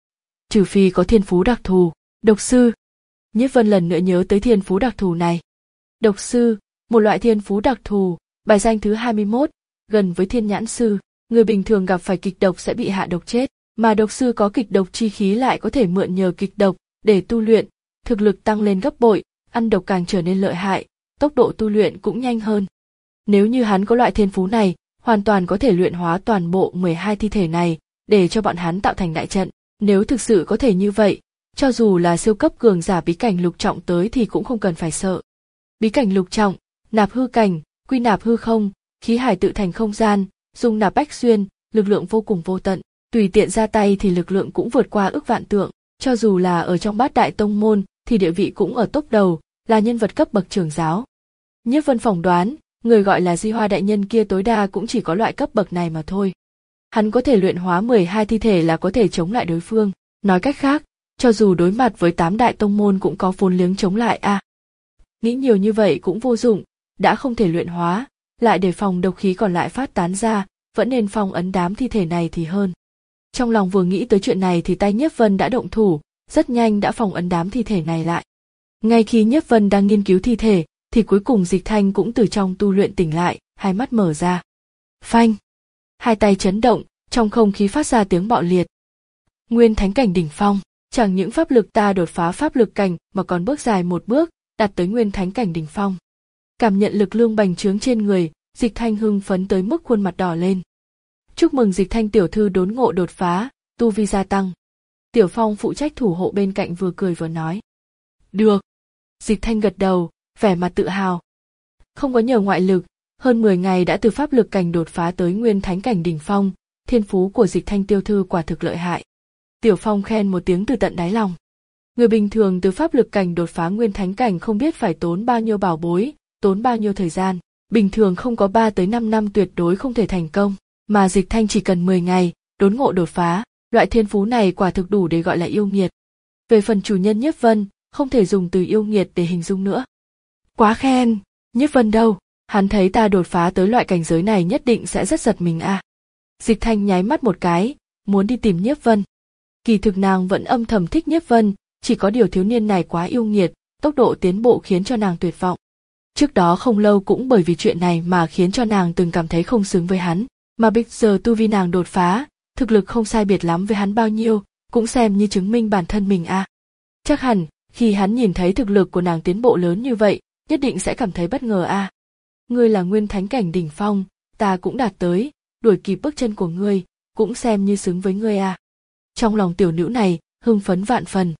Trừ phi có thiên phú đặc thù, độc sư. Nhiếp Vân lần nữa nhớ tới thiên phú đặc thù này. Độc sư, một loại thiên phú đặc thù, bài danh thứ hai mươi mốt, gần với thiên nhãn sư, người bình thường gặp phải kịch độc sẽ bị hạ độc chết, mà độc sư có kịch độc chi khí lại có thể mượn nhờ kịch độc để tu luyện, thực lực tăng lên gấp bội, ăn độc càng trở nên lợi hại, tốc độ tu luyện cũng nhanh hơn. Nếu như hắn có loại thiên phú này, hoàn toàn có thể luyện hóa toàn bộ mười hai thi thể này, để cho bọn hắn tạo thành đại trận. Nếu thực sự có thể như vậy, cho dù là siêu cấp cường giả bí cảnh lục trọng tới thì cũng không cần phải sợ. Bí cảnh lục trọng, nạp hư cảnh, quy nạp hư không, khí hải tự thành không gian, dung nạp bách xuyên, lực lượng vô cùng vô tận, tùy tiện ra tay thì lực lượng cũng vượt qua ức vạn tượng, cho dù là ở trong bát đại tông môn thì địa vị cũng ở top đầu, là nhân vật cấp bậc trưởng giáo. Nhiếp Vân phỏng đoán, người gọi là Di Hoa đại nhân kia tối đa cũng chỉ có loại cấp bậc này mà thôi. Hắn có thể luyện hóa mười hai thi thể là có thể chống lại đối phương, nói cách khác, cho dù đối mặt với tám đại tông môn cũng có vốn liếng chống lại a. À. Nghĩ nhiều như vậy cũng vô dụng, đã không thể luyện hóa, lại để phòng độc khí còn lại phát tán ra, vẫn nên phong ấn đám thi thể này thì hơn. Trong lòng vừa nghĩ tới chuyện này thì tay Nhiếp Vân đã động thủ, rất nhanh đã phong ấn đám thi thể này lại. Ngay khi Nhiếp Vân đang nghiên cứu thi thể, thì cuối cùng Dịch Thanh cũng từ trong tu luyện tỉnh lại, hai mắt mở ra. Phanh! Hai tay chấn động, trong không khí phát ra tiếng bạo liệt. Nguyên thánh cảnh đỉnh phong, chẳng những pháp lực ta đột phá pháp lực cảnh mà còn bước dài một bước, đạt tới nguyên thánh cảnh đỉnh phong. Cảm nhận lực lượng bành trướng trên người, Dịch Thanh hưng phấn tới mức khuôn mặt đỏ lên. Chúc mừng Dịch Thanh tiểu thư đốn ngộ đột phá, tu vi gia tăng. Tiểu Phong phụ trách thủ hộ bên cạnh vừa cười vừa nói. Được. Dịch Thanh gật đầu, vẻ mặt tự hào. Không có nhờ ngoại lực, hơn mười ngày đã từ pháp lực cảnh đột phá tới nguyên thánh cảnh đỉnh phong, thiên phú của Dịch Thanh tiểu thư quả thực lợi hại. Tiểu Phong khen một tiếng từ tận đáy lòng. Người bình thường từ pháp lực cảnh đột phá nguyên thánh cảnh không biết phải tốn bao nhiêu bảo bối, tốn bao nhiêu thời gian, bình thường không có ba tới năm năm tuyệt đối không thể thành công, mà Dịch Thanh chỉ cần mười ngày, đốn ngộ đột phá, loại thiên phú này quả thực đủ để gọi là yêu nghiệt. Về phần chủ nhân Nhiếp Vân, không thể dùng từ yêu nghiệt để hình dung nữa. Quá khen, Nhiếp Vân đâu, hắn thấy ta đột phá tới loại cảnh giới này nhất định sẽ rất giật mình à. Dịch Thanh nháy mắt một cái, muốn đi tìm Nhiếp Vân. Kỳ thực nàng vẫn âm thầm thích Nhiếp Vân, chỉ có điều thiếu niên này quá yêu nghiệt, tốc độ tiến bộ khiến cho nàng tuyệt vọng. Trước đó không lâu cũng bởi vì chuyện này mà khiến cho nàng từng cảm thấy không xứng với hắn, mà bây giờ tu vi nàng đột phá, thực lực không sai biệt lắm với hắn bao nhiêu, cũng xem như chứng minh bản thân mình à. Chắc hẳn, khi hắn nhìn thấy thực lực của nàng tiến bộ lớn như vậy, nhất định sẽ cảm thấy bất ngờ à. Ngươi là nguyên thánh cảnh đỉnh phong, ta cũng đạt tới, đuổi kịp bước chân của ngươi, cũng xem như xứng với ngươi à. Trong lòng tiểu nữ này, hưng phấn vạn phần.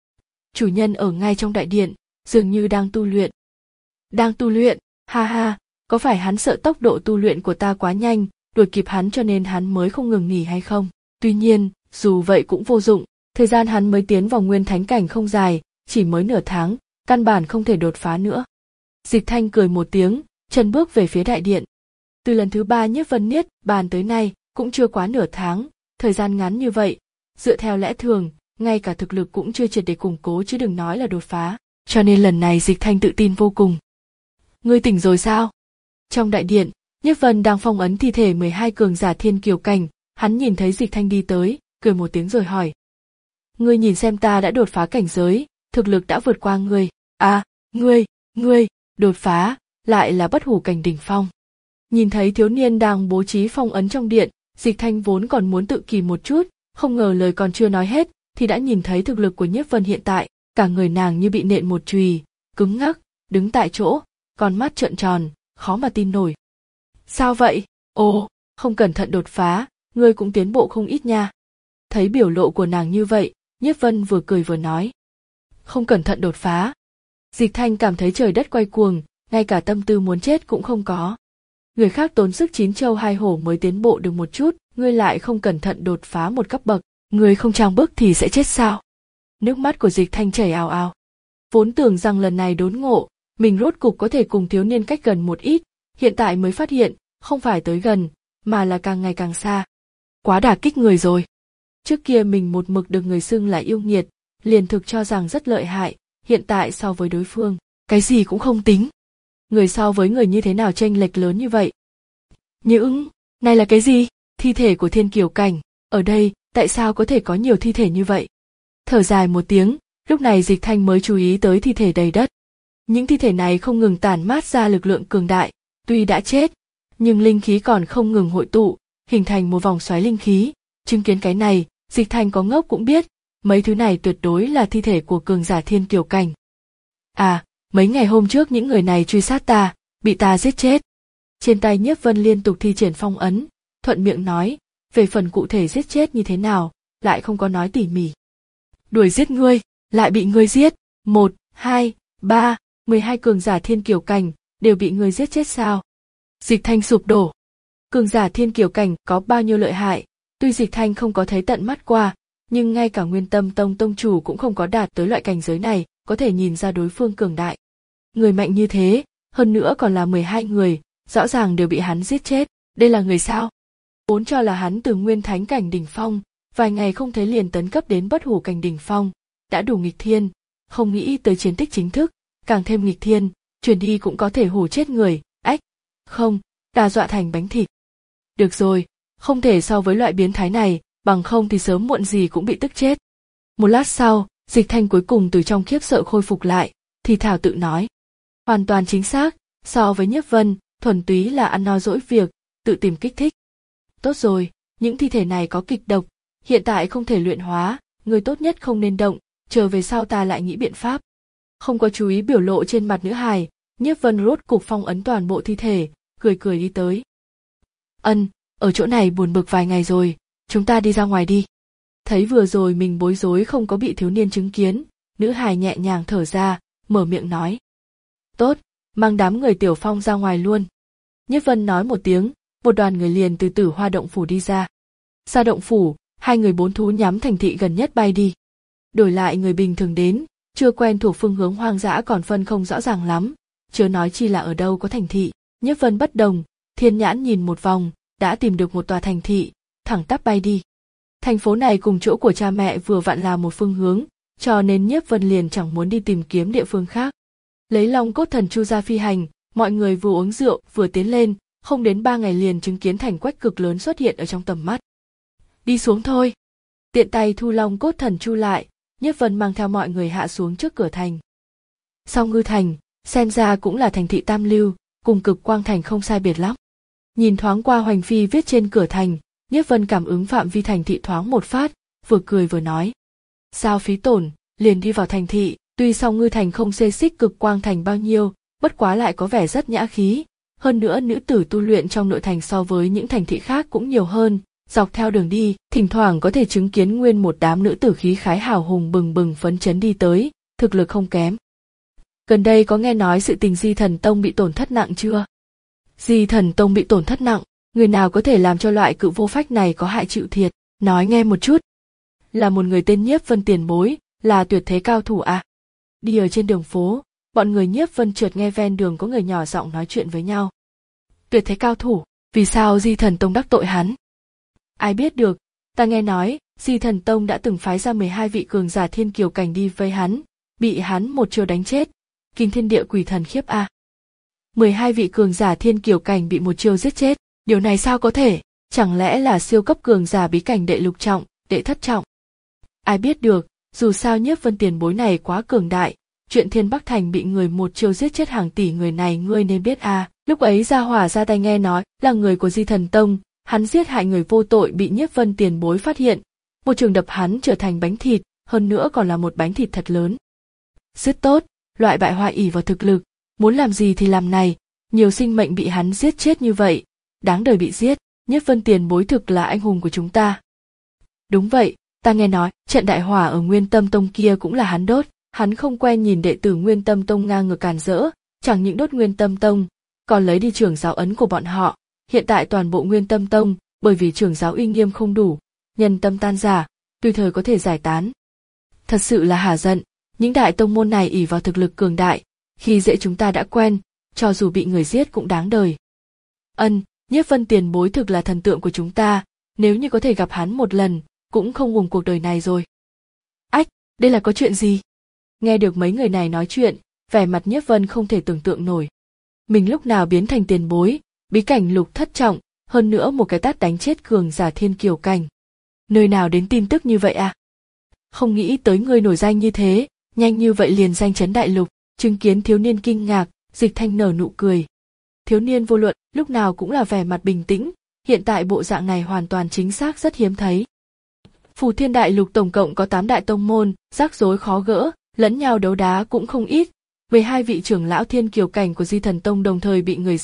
Chủ nhân ở ngay trong đại điện, dường như đang tu luyện. Đang tu luyện, ha ha, có phải hắn sợ tốc độ tu luyện của ta quá nhanh, đuổi kịp hắn cho nên hắn mới không ngừng nghỉ hay không? Tuy nhiên, dù vậy cũng vô dụng, thời gian hắn mới tiến vào nguyên thánh cảnh không dài, chỉ mới nửa tháng, căn bản không thể đột phá nữa. Dịch Thanh cười một tiếng, chân bước về phía đại điện. Từ lần thứ ba Nhiếp Vân niết bàn tới nay, cũng chưa quá nửa tháng, thời gian ngắn như vậy, dựa theo lẽ thường, ngay cả thực lực cũng chưa triệt để củng cố chứ đừng nói là đột phá, cho nên lần này Dịch Thanh tự tin vô cùng. Ngươi tỉnh rồi sao? Trong đại điện, Nhiếp Vân đang phong ấn thi thể mười hai cường giả thiên kiều cảnh, hắn nhìn thấy Dịch Thanh đi tới, cười một tiếng rồi hỏi. Ngươi nhìn xem ta đã đột phá cảnh giới, thực lực đã vượt qua ngươi. À, ngươi, ngươi, đột phá, lại là bất hủ cảnh đỉnh phong. Nhìn thấy thiếu niên đang bố trí phong ấn trong điện, Dịch Thanh vốn còn muốn tự kỳ một chút, không ngờ lời còn chưa nói hết, thì đã nhìn thấy thực lực của Nhiếp Vân hiện tại, cả người nàng như bị nện một chùy, cứng ngắc, đứng tại chỗ, con mắt trợn tròn, khó mà tin nổi. Sao vậy? Ồ, không cẩn thận đột phá, ngươi cũng tiến bộ không ít nha. Thấy biểu lộ của nàng như vậy, Nhiếp Vân vừa cười vừa nói. Không cẩn thận đột phá. Dịch Thanh cảm thấy trời đất quay cuồng, ngay cả tâm tư muốn chết cũng không có. Người khác tốn sức chín châu hai hổ mới tiến bộ được một chút, ngươi lại không cẩn thận đột phá một cấp bậc, ngươi không trang bước thì sẽ chết sao? Nước mắt của Dịch Thanh chảy ào ào. Vốn tưởng rằng lần này đốn ngộ, mình rốt cục có thể cùng thiếu niên cách gần một ít, hiện tại mới phát hiện, không phải tới gần, mà là càng ngày càng xa. Quá đả kích người rồi. Trước kia mình một mực được người xưng là yêu nghiệt, liền thực cho rằng rất lợi hại, hiện tại so với đối phương, cái gì cũng không tính. Người so với người như thế nào chênh lệch lớn như vậy? Những, này là cái gì? Thi thể của thiên kiều cảnh, ở đây, tại sao có thể có nhiều thi thể như vậy? Thở dài một tiếng, lúc này Dịch Thanh mới chú ý tới thi thể đầy đất. Những thi thể này không ngừng tản mát ra lực lượng cường đại, tuy đã chết, nhưng linh khí còn không ngừng hội tụ, hình thành một vòng xoáy linh khí. Chứng kiến cái này, Dịch Thanh có ngốc cũng biết, mấy thứ này tuyệt đối là thi thể của cường giả thiên kiều cảnh. À, mấy ngày hôm trước những người này truy sát ta, bị ta giết chết. Trên tay Nhiếp Vân liên tục thi triển phong ấn, thuận miệng nói, về phần cụ thể giết chết như thế nào, lại không có nói tỉ mỉ. Đuổi giết ngươi, lại bị ngươi giết, một, hai, ba, mười hai cường giả thiên kiều cảnh, đều bị ngươi giết chết sao? Dịch Thanh sụp đổ. Cường giả thiên kiều cảnh có bao nhiêu lợi hại, tuy Dịch Thanh không có thấy tận mắt qua, nhưng ngay cả Nguyên Tâm Tông tông chủ cũng không có đạt tới loại cảnh giới này, có thể nhìn ra đối phương cường đại. Người mạnh như thế, hơn nữa còn là mười hai người, rõ ràng đều bị hắn giết chết, đây là người sao? Vốn cho là hắn từ Nguyên Thánh cảnh đỉnh phong, vài ngày không thấy liền tấn cấp đến Bất Hủ cảnh đỉnh phong, đã đủ nghịch thiên, không nghĩ tới chiến tích chính thức, càng thêm nghịch thiên, truyền đi cũng có thể hù chết người, ách, không, đà dọa thành bánh thịt. Được rồi, không thể so với loại biến thái này, bằng không thì sớm muộn gì cũng bị tức chết. Một lát sau, Dịch Thanh cuối cùng từ trong khiếp sợ khôi phục lại, thì thảo tự nói. Hoàn toàn chính xác, so với Nhiếp Vân, thuần túy là ăn no dỗi việc, tự tìm kích thích. Tốt rồi, những thi thể này có kịch độc, hiện tại không thể luyện hóa, người tốt nhất không nên động, chờ về sau ta lại nghĩ biện pháp. Không có chú ý biểu lộ trên mặt nữ hài, Nhiếp Vân rốt cục phong ấn toàn bộ thi thể, cười cười đi tới. Ân, ở chỗ này buồn bực vài ngày rồi, chúng ta đi ra ngoài đi. Thấy vừa rồi mình bối rối không có bị thiếu niên chứng kiến, nữ hài nhẹ nhàng thở ra, mở miệng nói. Tốt, mang đám người Tiểu Phong ra ngoài luôn. Nhiếp Vân nói một tiếng, một đoàn người liền từ Tử Hoa động phủ đi ra. Ra động phủ, hai người bốn thú nhắm thành thị gần nhất bay đi. Đổi lại người bình thường đến, chưa quen thuộc phương hướng hoang dã còn phân không rõ ràng lắm, chớ nói chi là ở đâu có thành thị. Nhiếp Vân bất đồng, thiên nhãn nhìn một vòng, đã tìm được một tòa thành thị, thẳng tắp bay đi. Thành phố này cùng chỗ của cha mẹ vừa vặn là một phương hướng, cho nên Nhiếp Vân liền chẳng muốn đi tìm kiếm địa phương khác. Lấy Long Cốt Thần Chu ra phi hành, mọi người vừa uống rượu vừa tiến lên, không đến ba ngày liền chứng kiến thành quách cực lớn xuất hiện ở trong tầm mắt. Đi xuống thôi. Tiện tay thu Long Cốt Thần Chu lại, Nhiếp Vân mang theo mọi người hạ xuống trước cửa thành. Song Ngư Thành, xem ra cũng là thành thị tam lưu, cùng Cực Quang Thành không sai biệt lắm. Nhìn thoáng qua hoành phi viết trên cửa thành, Nhiếp Vân cảm ứng phạm vi thành thị thoáng một phát, vừa cười vừa nói. Sao phí tổn, liền đi vào thành thị, tuy Song Ngư Thành không xê xích Cực Quang Thành bao nhiêu, bất quá lại có vẻ rất nhã khí, hơn nữa nữ tử tu luyện trong nội thành so với những thành thị khác cũng nhiều hơn, dọc theo đường đi, thỉnh thoảng có thể chứng kiến nguyên một đám nữ tử khí khái hào hùng bừng bừng phấn chấn đi tới, thực lực không kém. Gần đây có nghe nói sự tình Di Thần Tông bị tổn thất nặng chưa? Di Thần Tông bị tổn thất nặng, người nào có thể làm cho loại cự vô phách này có hại chịu thiệt, nói nghe một chút. Là một người tên Nhiếp Vân tiền bối, là tuyệt thế cao thủ à? Đi ở trên đường phố, bọn người Nhiếp Vân chợt nghe ven đường có người nhỏ giọng nói chuyện với nhau. Tuyệt thế cao thủ, vì sao Di Thần Tông đắc tội hắn? Ai biết được, ta nghe nói, Di Thần Tông đã từng phái ra mười hai vị cường giả thiên kiều cảnh đi vây hắn, bị hắn một chiêu đánh chết, kinh thiên địa quỷ thần khiếp a. À. mười hai vị cường giả thiên kiều cảnh bị một chiêu giết chết, điều này sao có thể, chẳng lẽ là siêu cấp cường giả bí cảnh đệ lục trọng, đệ thất trọng? Ai biết được, dù sao Nhiếp Vân tiền bối này quá cường đại, chuyện Thiên Bắc Thành bị người một chiêu giết chết hàng tỷ người này ngươi nên biết a. À. Lúc ấy Gia Hỏa ra tay nghe nói là người của Di Thần Tông, hắn giết hại người vô tội bị Nhiếp Vân tiền bối phát hiện, một trường đập hắn trở thành bánh thịt, hơn nữa còn là một bánh thịt thật lớn. Rất tốt, loại bại hoại ỷ vào thực lực, muốn làm gì thì làm này, nhiều sinh mệnh bị hắn giết chết như vậy, đáng đời bị giết, Nhiếp Vân tiền bối thực là anh hùng của chúng ta. Đúng vậy, ta nghe nói, trận đại hỏa ở Nguyên Tâm Tông kia cũng là hắn đốt, hắn không quen nhìn đệ tử Nguyên Tâm Tông ngang ngược càn rỡ, chẳng những đốt Nguyên Tâm Tông, còn lấy đi trưởng giáo ấn của bọn họ. Hiện tại toàn bộ Nguyên Tâm Tông, bởi vì trưởng giáo uy nghiêm không đủ, nhân tâm tan rã, tùy thời có thể giải tán. Thật sự là hả giận, những đại tông môn này ỷ vào thực lực cường đại, khi dễ chúng ta đã quen, cho dù bị người giết cũng đáng đời. Ân, Nhiếp Vân tiền bối thực là thần tượng của chúng ta, nếu như có thể gặp hắn một lần, cũng không ngùng cuộc đời này rồi. Ách, đây là có chuyện gì? Nghe được mấy người này nói chuyện, vẻ mặt Nhiếp Vân không thể tưởng tượng nổi. Mình lúc nào biến thành tiền bối, bí cảnh lục thất trọng, hơn nữa một cái tát đánh chết cường giả thiên kiều cảnh. Nơi nào đến tin tức như vậy à? Không nghĩ tới người nổi danh như thế, nhanh như vậy liền danh chấn đại lục, chứng kiến thiếu niên kinh ngạc, Dịch Thanh nở nụ cười. Thiếu niên vô luận, lúc nào cũng là vẻ mặt bình tĩnh, hiện tại bộ dạng này hoàn toàn chính xác rất hiếm thấy. Phù Thiên đại lục tổng cộng có tám đại tông môn, rắc rối khó gỡ, lẫn nhau đấu đá cũng không ít. mười hai vị trưởng lão thiên kiều cảnh của Di Thần Tông đồng thời bị người giết,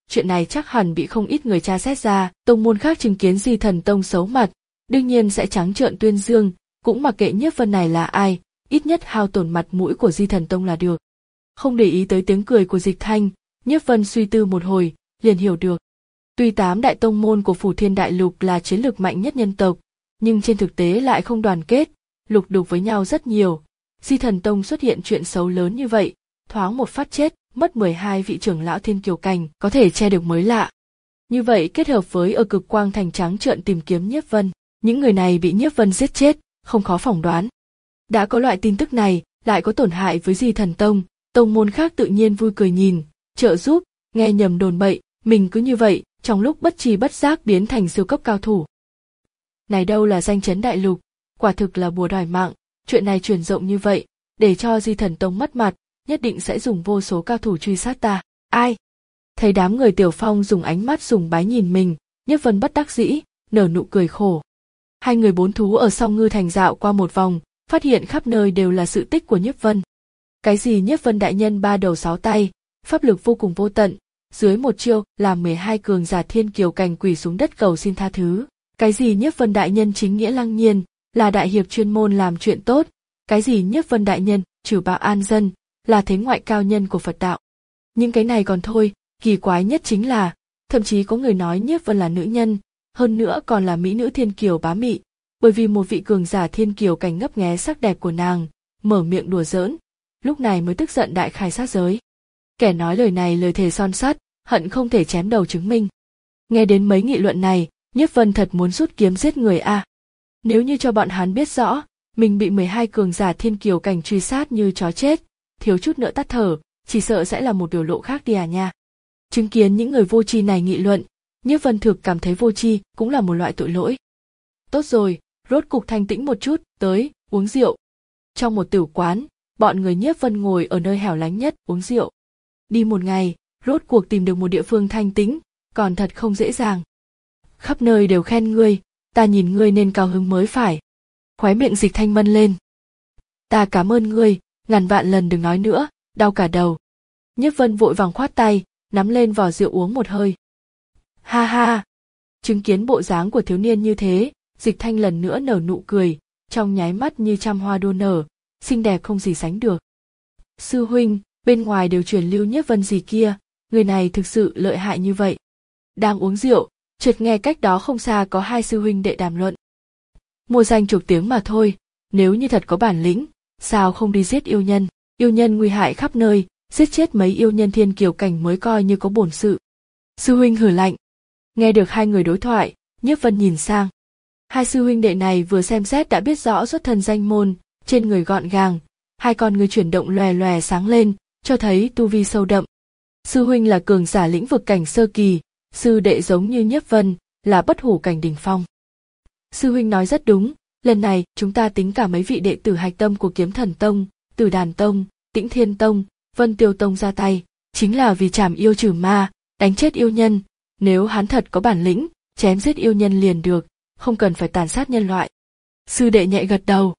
chuyện này chắc hẳn bị không ít người tra xét ra. Tông môn khác chứng kiến Di Thần Tông xấu mặt, đương nhiên sẽ trắng trợn tuyên dương, cũng mặc kệ Nhiếp Vân này là ai, ít nhất hao tổn mặt mũi của Di Thần Tông là được. Không để ý tới tiếng cười của Dịch Thanh, Nhiếp Vân suy tư một hồi, liền hiểu được. Tuy tám đại tông môn của Phủ Thiên Đại Lục là chiến lược mạnh nhất nhân tộc, nhưng trên thực tế lại không đoàn kết, lục đục với nhau rất nhiều. Di Thần Tông xuất hiện chuyện xấu lớn như vậy, thoáng một phát chết, mất mười hai vị trưởng lão Thiên Kiều Cảnh, có thể che được mới lạ. Như vậy kết hợp với ở Cực Quang Thành trắng trợn tìm kiếm Nhiếp Vân, những người này bị Nhiếp Vân giết chết, không khó phỏng đoán. Đã có loại tin tức này, lại có tổn hại với Di Thần Tông, tông môn khác tự nhiên vui cười nhìn, trợ giúp, nghe nhầm đồn bậy, mình cứ như vậy, trong lúc bất tri bất giác biến thành siêu cấp cao thủ. Này đâu là danh chấn đại lục, quả thực là bùa đòi mạng, chuyện này truyền rộng như vậy, để cho Di Thần Tông mất mặt, nhất định sẽ dùng vô số cao thủ truy sát ta. Ai? Thấy đám người Tiểu Phong dùng ánh mắt sùng bái nhìn mình, Nhiếp Vân bất đắc dĩ, nở nụ cười khổ. Hai người bốn thú ở Song Ngư Thành dạo qua một vòng, phát hiện khắp nơi đều là sự tích của Nhiếp Vân. Cái gì Nhiếp Vân đại nhân ba đầu sáu tay, pháp lực vô cùng vô tận, dưới một chiêu làm mười hai cường giả Thiên Kiều Cảnh quỳ xuống đất cầu xin tha thứ. Cái gì Nhiếp Vân đại nhân chính nghĩa lăng nhiên, là đại hiệp chuyên môn làm chuyện tốt. Cái gì Nhiếp Vân đại nhân trừ bạo an dân, là thế ngoại cao nhân của Phật đạo. Nhưng cái này còn thôi, kỳ quái nhất chính là, thậm chí có người nói Nhiếp Vân là nữ nhân, hơn nữa còn là mỹ nữ Thiên Kiều bá mị, bởi vì một vị cường giả Thiên Kiều Cảnh ngấp nghé sắc đẹp của nàng, mở miệng đùa giỡn, lúc này mới tức giận đại khai sát giới. Kẻ nói lời này lời thề son sắt, hận không thể chém đầu chứng minh. Nghe đến mấy nghị luận này, Nhiếp Vân thật muốn rút kiếm giết người a. À. Nếu như cho bọn hắn biết rõ, mình bị mười hai cường giả Thiên Kiều Cảnh truy sát như chó chết, thiếu chút nữa tắt thở, chỉ sợ sẽ là một biểu lộ khác đi à nha. Chứng kiến những người vô tri này nghị luận, Nhiếp Vân thực cảm thấy vô tri cũng là một loại tội lỗi. Tốt rồi, rốt cục thanh tĩnh một chút, tới, uống rượu. Trong một tửu quán, bọn người Nhiếp Vân ngồi ở nơi hẻo lánh nhất uống rượu. Đi một ngày, rốt cuộc tìm được một địa phương thanh tĩnh, còn thật không dễ dàng. Khắp nơi đều khen ngươi, ta nhìn ngươi nên cao hứng mới phải. Khóe miệng Dịch Thanh mân lên. Ta cảm ơn ngươi, ngàn vạn lần đừng nói nữa, đau cả đầu. Nhiếp Vân vội vàng khoát tay, nắm lên vò rượu uống một hơi. Ha ha! Chứng kiến bộ dáng của thiếu niên như thế, Dịch Thanh lần nữa nở nụ cười, trong nháy mắt như trăm hoa đua nở, xinh đẹp không gì sánh được. Sư huynh, bên ngoài đều truyền lưu Nhiếp Vân gì kia, người này thực sự lợi hại như vậy. Đang uống rượu, chợt nghe cách đó không xa có hai sư huynh đệ đàm luận. Mua danh chuộc tiếng mà thôi, nếu như thật có bản lĩnh, sao không đi giết yêu nhân, yêu nhân nguy hại khắp nơi, giết chết mấy yêu nhân Thiên Kiều Cảnh mới coi như có bổn sự. Sư huynh hử lạnh. Nghe được hai người đối thoại, Nhiếp Vân nhìn sang. Hai sư huynh đệ này vừa xem xét đã biết rõ xuất thân danh môn, trên người gọn gàng, hai con người chuyển động lòe lòe sáng lên, cho thấy tu vi sâu đậm. Sư huynh là cường giả lĩnh vực cảnh sơ kỳ, sư đệ giống như Nhiếp Vân, là bất hủ cảnh đỉnh phong. Sư huynh nói rất đúng, lần này chúng ta tính cả mấy vị đệ tử hạch tâm của Kiếm Thần Tông, Tử Đàn Tông, Tĩnh Thiên Tông, Vân Tiêu Tông ra tay, chính là vì trảm yêu trừ ma, đánh chết yêu nhân. Nếu hắn thật có bản lĩnh, chém giết yêu nhân liền được, không cần phải tàn sát nhân loại. Sư đệ nhẹ gật đầu.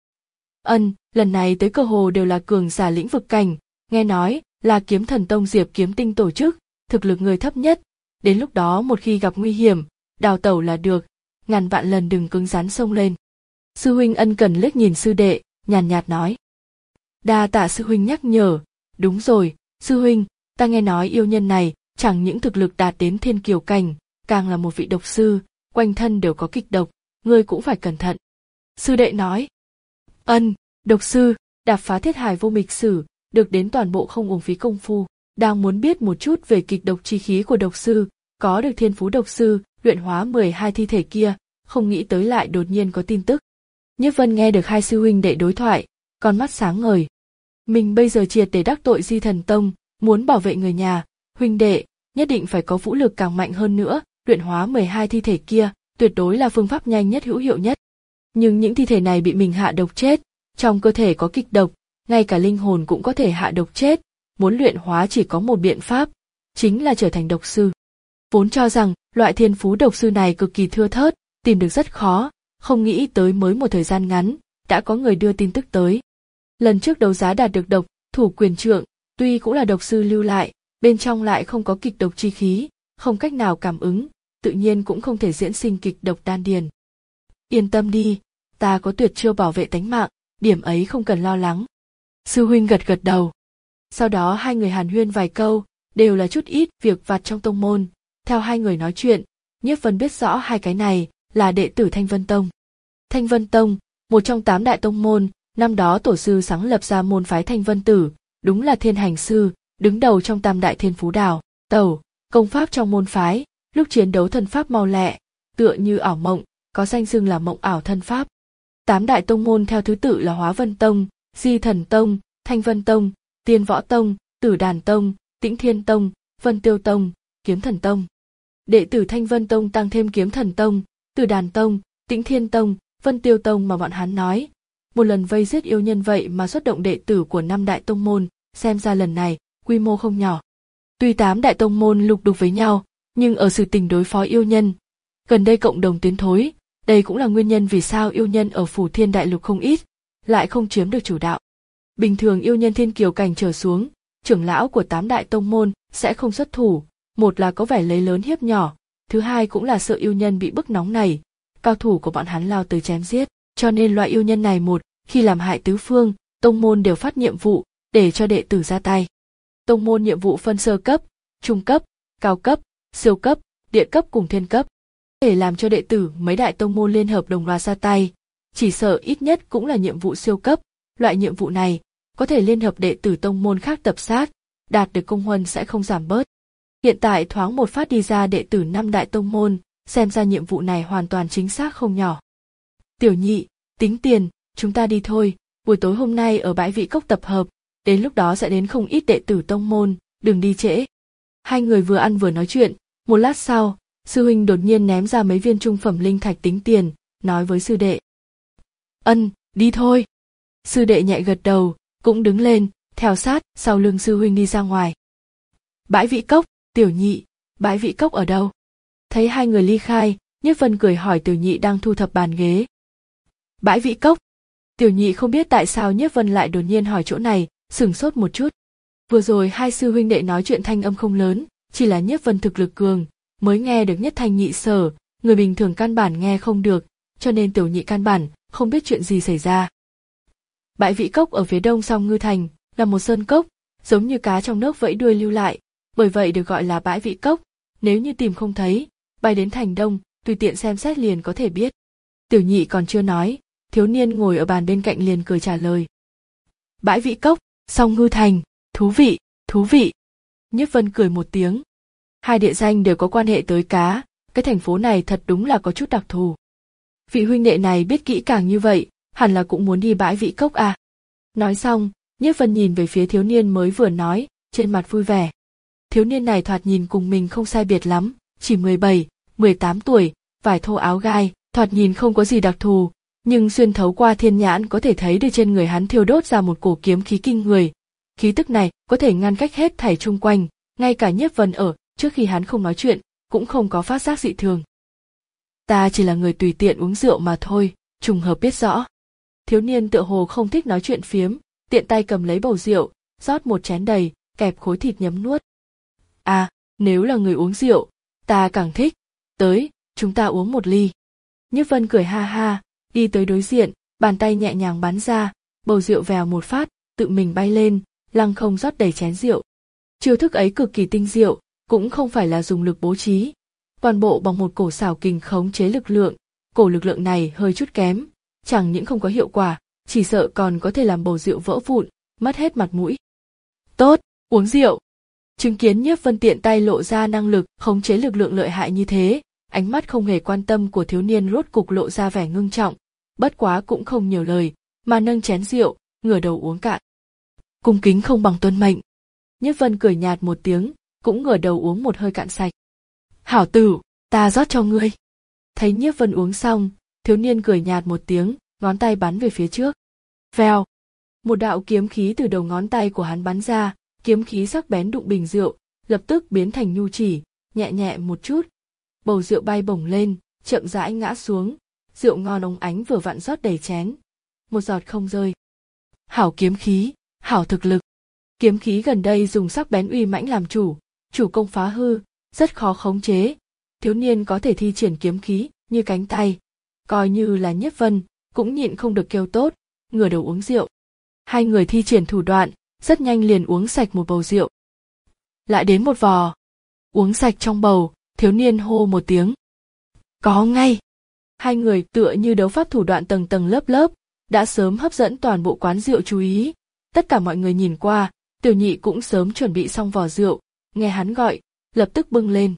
Ân, lần này tới cơ hồ đều là cường giả lĩnh vực cảnh, nghe nói là Kiếm Thần Tông Diệp Kiếm Tinh tổ chức, thực lực người thấp nhất. Đến lúc đó một khi gặp nguy hiểm, đào tẩu là được, ngàn vạn lần đừng cứng rắn xông lên. Sư huynh ân cần liếc nhìn sư đệ, nhàn nhạt nói. Đa tạ sư huynh nhắc nhở, đúng rồi, sư huynh, ta nghe nói yêu nhân này chẳng những thực lực đạt đến Thiên Kiều Cảnh, càng là một vị độc sư, quanh thân đều có kịch độc, ngươi cũng phải cẩn thận. Sư đệ nói. Ân, độc sư, đạp phá thiết hải vô mịch sử, được đến toàn bộ không uổng phí công phu. Đang muốn biết một chút về kịch độc chi khí của độc sư, có được thiên phú độc sư, luyện hóa mười hai thi thể kia, không nghĩ tới lại đột nhiên có tin tức. Nhiếp Vân nghe được hai sư huynh đệ đối thoại, con mắt sáng ngời. Mình bây giờ triệt để đắc tội Di Thần Tông, muốn bảo vệ người nhà, huynh đệ, nhất định phải có vũ lực càng mạnh hơn nữa, luyện hóa mười hai thi thể kia, tuyệt đối là phương pháp nhanh nhất hữu hiệu nhất. Nhưng những thi thể này bị mình hạ độc chết, trong cơ thể có kịch độc, ngay cả linh hồn cũng có thể hạ độc chết, muốn luyện hóa chỉ có một biện pháp, chính là trở thành độc sư. Vốn cho rằng loại thiên phú độc sư này cực kỳ thưa thớt, tìm được rất khó, không nghĩ tới mới một thời gian ngắn, đã có người đưa tin tức tới. Lần trước đấu giá đạt được độc thủ quyền trượng, tuy cũng là độc sư lưu lại, bên trong lại không có kịch độc chi khí, không cách nào cảm ứng, tự nhiên cũng không thể diễn sinh kịch độc đan điền. Yên tâm đi, ta có tuyệt chiêu bảo vệ tánh mạng, điểm ấy không cần lo lắng. Sư huynh gật gật đầu. Sau đó hai người hàn huyên vài câu, đều là chút ít việc vặt trong tông môn. Theo hai người nói chuyện, Nhiếp Vân biết rõ hai cái này là đệ tử Thanh Vân Tông. Thanh Vân Tông, một trong tám đại tông môn, năm đó tổ sư sáng lập ra môn phái Thanh Vân Tử, đúng là thiên hành sư, đứng đầu trong tam đại thiên phú đảo, tẩu, công pháp trong môn phái, lúc chiến đấu thân pháp mau lẹ, tựa như ảo mộng, có danh xưng là mộng ảo thân pháp. Tám đại tông môn theo thứ tự là Hóa Vân Tông, Di Thần Tông, Thanh Vân Tông, Tiên Võ Tông, Tử Đàn Tông, Tĩnh Thiên Tông, Vân Tiêu Tông, Kiếm Thần Tông. Đệ tử Thanh Vân Tông tăng thêm Kiếm Thần Tông, Tử Đàn Tông, Tĩnh Thiên Tông, Vân Tiêu Tông mà bọn hắn nói. Một lần vây giết yêu nhân vậy mà xuất động đệ tử của năm đại tông môn, xem ra lần này quy mô không nhỏ. Tuy tám đại tông môn lục đục với nhau, nhưng ở sự tình đối phó yêu nhân, gần đây cộng đồng tiến thối, đây cũng là nguyên nhân vì sao yêu nhân ở Phủ Thiên Đại Lục không ít, lại không chiếm được chủ đạo. Bình thường yêu nhân thiên kiều cảnh trở xuống, trưởng lão của tám đại tông môn sẽ không xuất thủ, một là có vẻ lấy lớn hiếp nhỏ, thứ hai cũng là sợ yêu nhân bị bức nóng này, cao thủ của bọn hắn lao tới chém giết, cho nên loại yêu nhân này một khi làm hại tứ phương, tông môn đều phát nhiệm vụ để cho đệ tử ra tay. Tông môn nhiệm vụ phân sơ cấp, trung cấp, cao cấp, siêu cấp, địa cấp cùng thiên cấp. Để làm cho đệ tử mấy đại tông môn liên hợp đồng loạt ra tay, chỉ sợ ít nhất cũng là nhiệm vụ siêu cấp, loại nhiệm vụ này có thể liên hợp đệ tử tông môn khác tập sát, đạt được công huân sẽ không giảm bớt. Hiện tại thoáng một phát đi ra đệ tử năm đại tông môn, xem ra nhiệm vụ này hoàn toàn chính xác không nhỏ. Tiểu nhị, tính tiền, chúng ta đi thôi, buổi tối hôm nay ở bãi vị cốc tập hợp, đến lúc đó sẽ đến không ít đệ tử tông môn, đừng đi trễ. Hai người vừa ăn vừa nói chuyện, một lát sau, sư huynh đột nhiên ném ra mấy viên trung phẩm linh thạch tính tiền, nói với sư đệ. Ân, đi thôi. Sư đệ nhẹ gật đầu, cũng đứng lên, theo sát, sau lưng sư huynh đi ra ngoài. Bãi vị cốc, tiểu nhị, bãi vị cốc ở đâu? Thấy hai người ly khai, Nhiếp Vân cười hỏi tiểu nhị đang thu thập bàn ghế. Bãi vị cốc. Tiểu nhị không biết tại sao Nhiếp Vân lại đột nhiên hỏi chỗ này, sửng sốt một chút. Vừa rồi hai sư huynh đệ nói chuyện thanh âm không lớn, chỉ là Nhiếp Vân thực lực cường, mới nghe được nhất thanh nhị sở, người bình thường căn bản nghe không được, cho nên tiểu nhị căn bản không biết chuyện gì xảy ra. Bãi vị cốc ở phía đông Song Ngư Thành, là một sơn cốc, giống như cá trong nước vẫy đuôi lưu lại, bởi vậy được gọi là bãi vị cốc. Nếu như tìm không thấy, bay đến thành đông, tùy tiện xem xét liền có thể biết. Tiểu nhị còn chưa nói, thiếu niên ngồi ở bàn bên cạnh liền cười trả lời. Bãi vị cốc, Song Ngư Thành, thú vị, thú vị. Nhiếp Vân cười một tiếng. Hai địa danh đều có quan hệ tới cá, cái thành phố này thật đúng là có chút đặc thù. Vị huynh đệ này biết kỹ càng như vậy, hẳn là cũng muốn đi bãi vị cốc à. Nói xong, Nhiếp Vân nhìn về phía thiếu niên mới vừa nói, trên mặt vui vẻ. Thiếu niên này thoạt nhìn cùng mình không sai biệt lắm, chỉ mười bảy, mười tám tuổi, vải thô áo gai, thoạt nhìn không có gì đặc thù, nhưng xuyên thấu qua thiên nhãn có thể thấy được trên người hắn thiêu đốt ra một cổ kiếm khí kinh người. Khí tức này có thể ngăn cách hết thảy chung quanh, ngay cả Nhiếp Vân ở, trước khi hắn không nói chuyện, cũng không có phát giác dị thường. Ta chỉ là người tùy tiện uống rượu mà thôi, trùng hợp biết rõ. Thiếu niên tựa hồ không thích nói chuyện phiếm, tiện tay cầm lấy bầu rượu, rót một chén đầy, kẹp khối thịt nhấm nuốt. À, nếu là người uống rượu, ta càng thích. Tới, chúng ta uống một ly. Nhiếp Vân cười ha ha, đi tới đối diện, bàn tay nhẹ nhàng bắn ra, bầu rượu vèo một phát, tự mình bay lên, lăng không rót đầy chén rượu. Chiêu thức ấy cực kỳ tinh diệu, cũng không phải là dùng lực bố trí, toàn bộ bằng một cổ xảo kình khống chế lực lượng. Cổ lực lượng này hơi chút kém, chẳng những không có hiệu quả, chỉ sợ còn có thể làm bầu rượu vỡ vụn, mất hết mặt mũi. Tốt, uống rượu. Chứng kiến Nhiếp Vân tiện tay lộ ra năng lực khống chế lực lượng lợi hại như thế, ánh mắt không hề quan tâm của thiếu niên rốt cục lộ ra vẻ ngưng trọng, bất quá cũng không nhiều lời, mà nâng chén rượu, ngửa đầu uống cạn. Cung kính không bằng tuân mệnh. Nhiếp Vân cười nhạt một tiếng, cũng ngửa đầu uống một hơi cạn sạch. Hảo tử, ta rót cho ngươi. Thấy Nhiếp Vân uống xong, thiếu niên cười nhạt một tiếng, ngón tay bắn về phía trước. Vèo, một đạo kiếm khí từ đầu ngón tay của hắn bắn ra, kiếm khí sắc bén đụng bình rượu, lập tức biến thành nhu chỉ, nhẹ nhẹ một chút, bầu rượu bay bổng lên, chậm rãi ngã xuống, rượu ngon óng ánh vừa vặn rót đầy chén, một giọt không rơi. Hảo kiếm khí, hảo thực lực. Kiếm khí gần đây dùng sắc bén uy mãnh làm chủ, chủ công phá hư, rất khó khống chế. Thiếu niên có thể thi triển kiếm khí như cánh tay, coi như là Nhiếp Vân cũng nhịn không được kêu tốt, ngửa đầu uống rượu. Hai người thi triển thủ đoạn, rất nhanh liền uống sạch một bầu rượu. Lại đến một vò. Uống sạch trong bầu, thiếu niên hô một tiếng. Có ngay. Hai người tựa như đấu pháp thủ đoạn tầng tầng lớp lớp, đã sớm hấp dẫn toàn bộ quán rượu chú ý. Tất cả mọi người nhìn qua, Tiểu Nhị cũng sớm chuẩn bị xong vò rượu, nghe hắn gọi, lập tức bưng lên.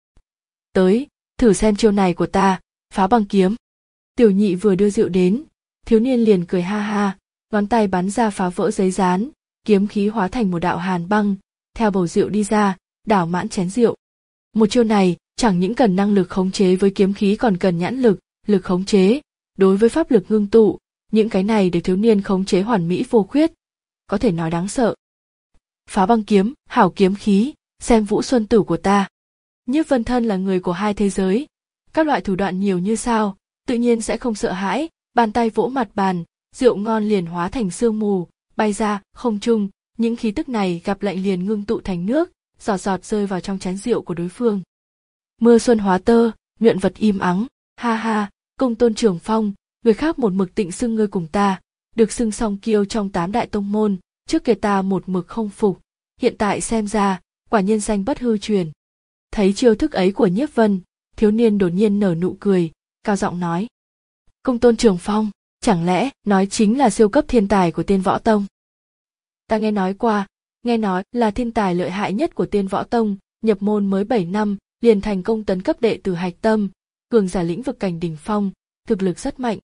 Tới, thử xem chiêu này của ta, Phá Băng Kiếm. Tiểu Nhị vừa đưa rượu đến, thiếu niên liền cười ha ha, ngón tay bắn ra phá vỡ giấy dán, kiếm khí hóa thành một đạo hàn băng, theo bầu rượu đi ra, đảo mãn chén rượu. Một chiêu này chẳng những cần năng lực khống chế với kiếm khí còn cần nhãn lực, lực khống chế, đối với pháp lực ngưng tụ, những cái này để thiếu niên khống chế hoàn mỹ vô khuyết, có thể nói đáng sợ. Phá Băng Kiếm, hảo kiếm khí, xem Vũ Xuân Tử của ta. Nhiếp Vân thân là người của hai thế giới, các loại thủ đoạn nhiều như sao, tự nhiên sẽ không sợ hãi, bàn tay vỗ mặt bàn, rượu ngon liền hóa thành sương mù, bay ra không trung, những khí tức này gặp lạnh liền ngưng tụ thành nước, giọt giọt rơi vào trong chén rượu của đối phương. Mưa xuân hóa tơ, nhuận vật im ắng, ha ha, Công Tôn Trường Phong, người khác một mực tịnh xưng ngươi cùng ta, được xưng song kiêu trong tám đại tông môn, trước kia ta một mực không phục, hiện tại xem ra, quả nhiên danh bất hư truyền. Thấy chiêu thức ấy của Nhiếp Vân, thiếu niên đột nhiên nở nụ cười, cao giọng nói. Công Tôn Trường Phong, chẳng lẽ nói chính là siêu cấp thiên tài của Tiên Võ Tông? Ta nghe nói qua, nghe nói là thiên tài lợi hại nhất của Tiên Võ Tông, nhập môn mới bảy năm, liền thành công tấn cấp đệ tử hạch tâm, cường giả lĩnh vực cảnh đỉnh phong, thực lực rất mạnh.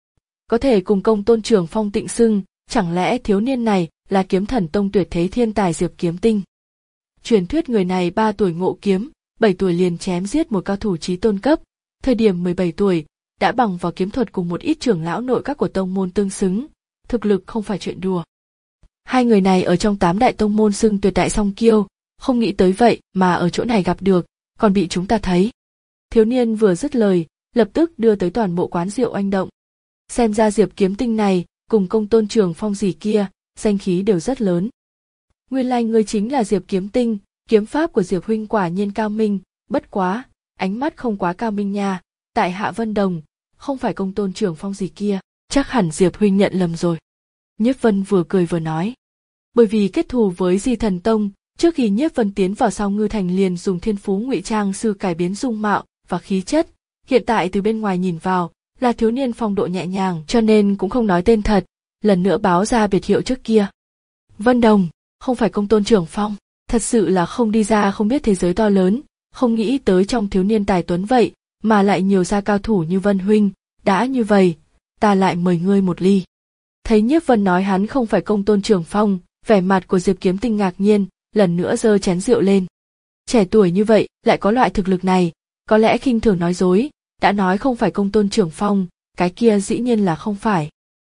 Có thể cùng Công Tôn Trường Phong tịnh xưng, chẳng lẽ thiếu niên này là Kiếm Thần Tông tuyệt thế thiên tài Diệp Kiếm Tinh? Truyền thuyết người này ba tuổi ngộ kiếm, bảy tuổi liền chém giết một cao thủ chí tôn cấp, thời điểm mười bảy tuổi, đã bằng vào kiếm thuật cùng một ít trưởng lão nội các của tông môn tương xứng, thực lực không phải chuyện đùa. Hai người này ở trong tám đại tông môn xưng tuyệt đại song kiêu, không nghĩ tới vậy mà ở chỗ này gặp được, còn bị chúng ta thấy. Thiếu niên vừa dứt lời, lập tức đưa tới toàn bộ quán rượu oanh động. Xem ra Diệp Kiếm Tinh này, cùng Công Tôn Trường Phong gì kia, danh khí đều rất lớn. Nguyên lai ngươi chính là Diệp Kiếm Tinh, kiếm pháp của Diệp huynh quả nhiên cao minh, bất quá, ánh mắt không quá cao minh nha, tại hạ Vân Đồng, không phải Công Tôn Trường Phong gì kia, chắc hẳn Diệp huynh nhận lầm rồi. Nhiếp Vân vừa cười vừa nói. Bởi vì kết thù với Di Thần Tông, trước khi Nhiếp Vân tiến vào sau Ngư Thành liền dùng thiên phú ngụy trang sư cải biến dung mạo và khí chất, hiện tại từ bên ngoài nhìn vào là thiếu niên phong độ nhẹ nhàng, cho nên cũng không nói tên thật, lần nữa báo ra biệt hiệu trước kia. Vân Đồng, không phải Công Tôn Trường Phong, thật sự là không đi ra không biết thế giới to lớn, không nghĩ tới trong thiếu niên tài tuấn vậy mà lại nhiều ra cao thủ như Vân huynh, đã như vậy, ta lại mời ngươi một ly. Thấy Nhiếp Vân nói hắn không phải Công Tôn Trường Phong, vẻ mặt của Diệp Kiếm Tinh ngạc nhiên, lần nữa giơ chén rượu lên. Trẻ tuổi như vậy lại có loại thực lực này, có lẽ khinh thường nói dối, đã nói không phải Công Tôn Trường Phong, cái kia dĩ nhiên là không phải.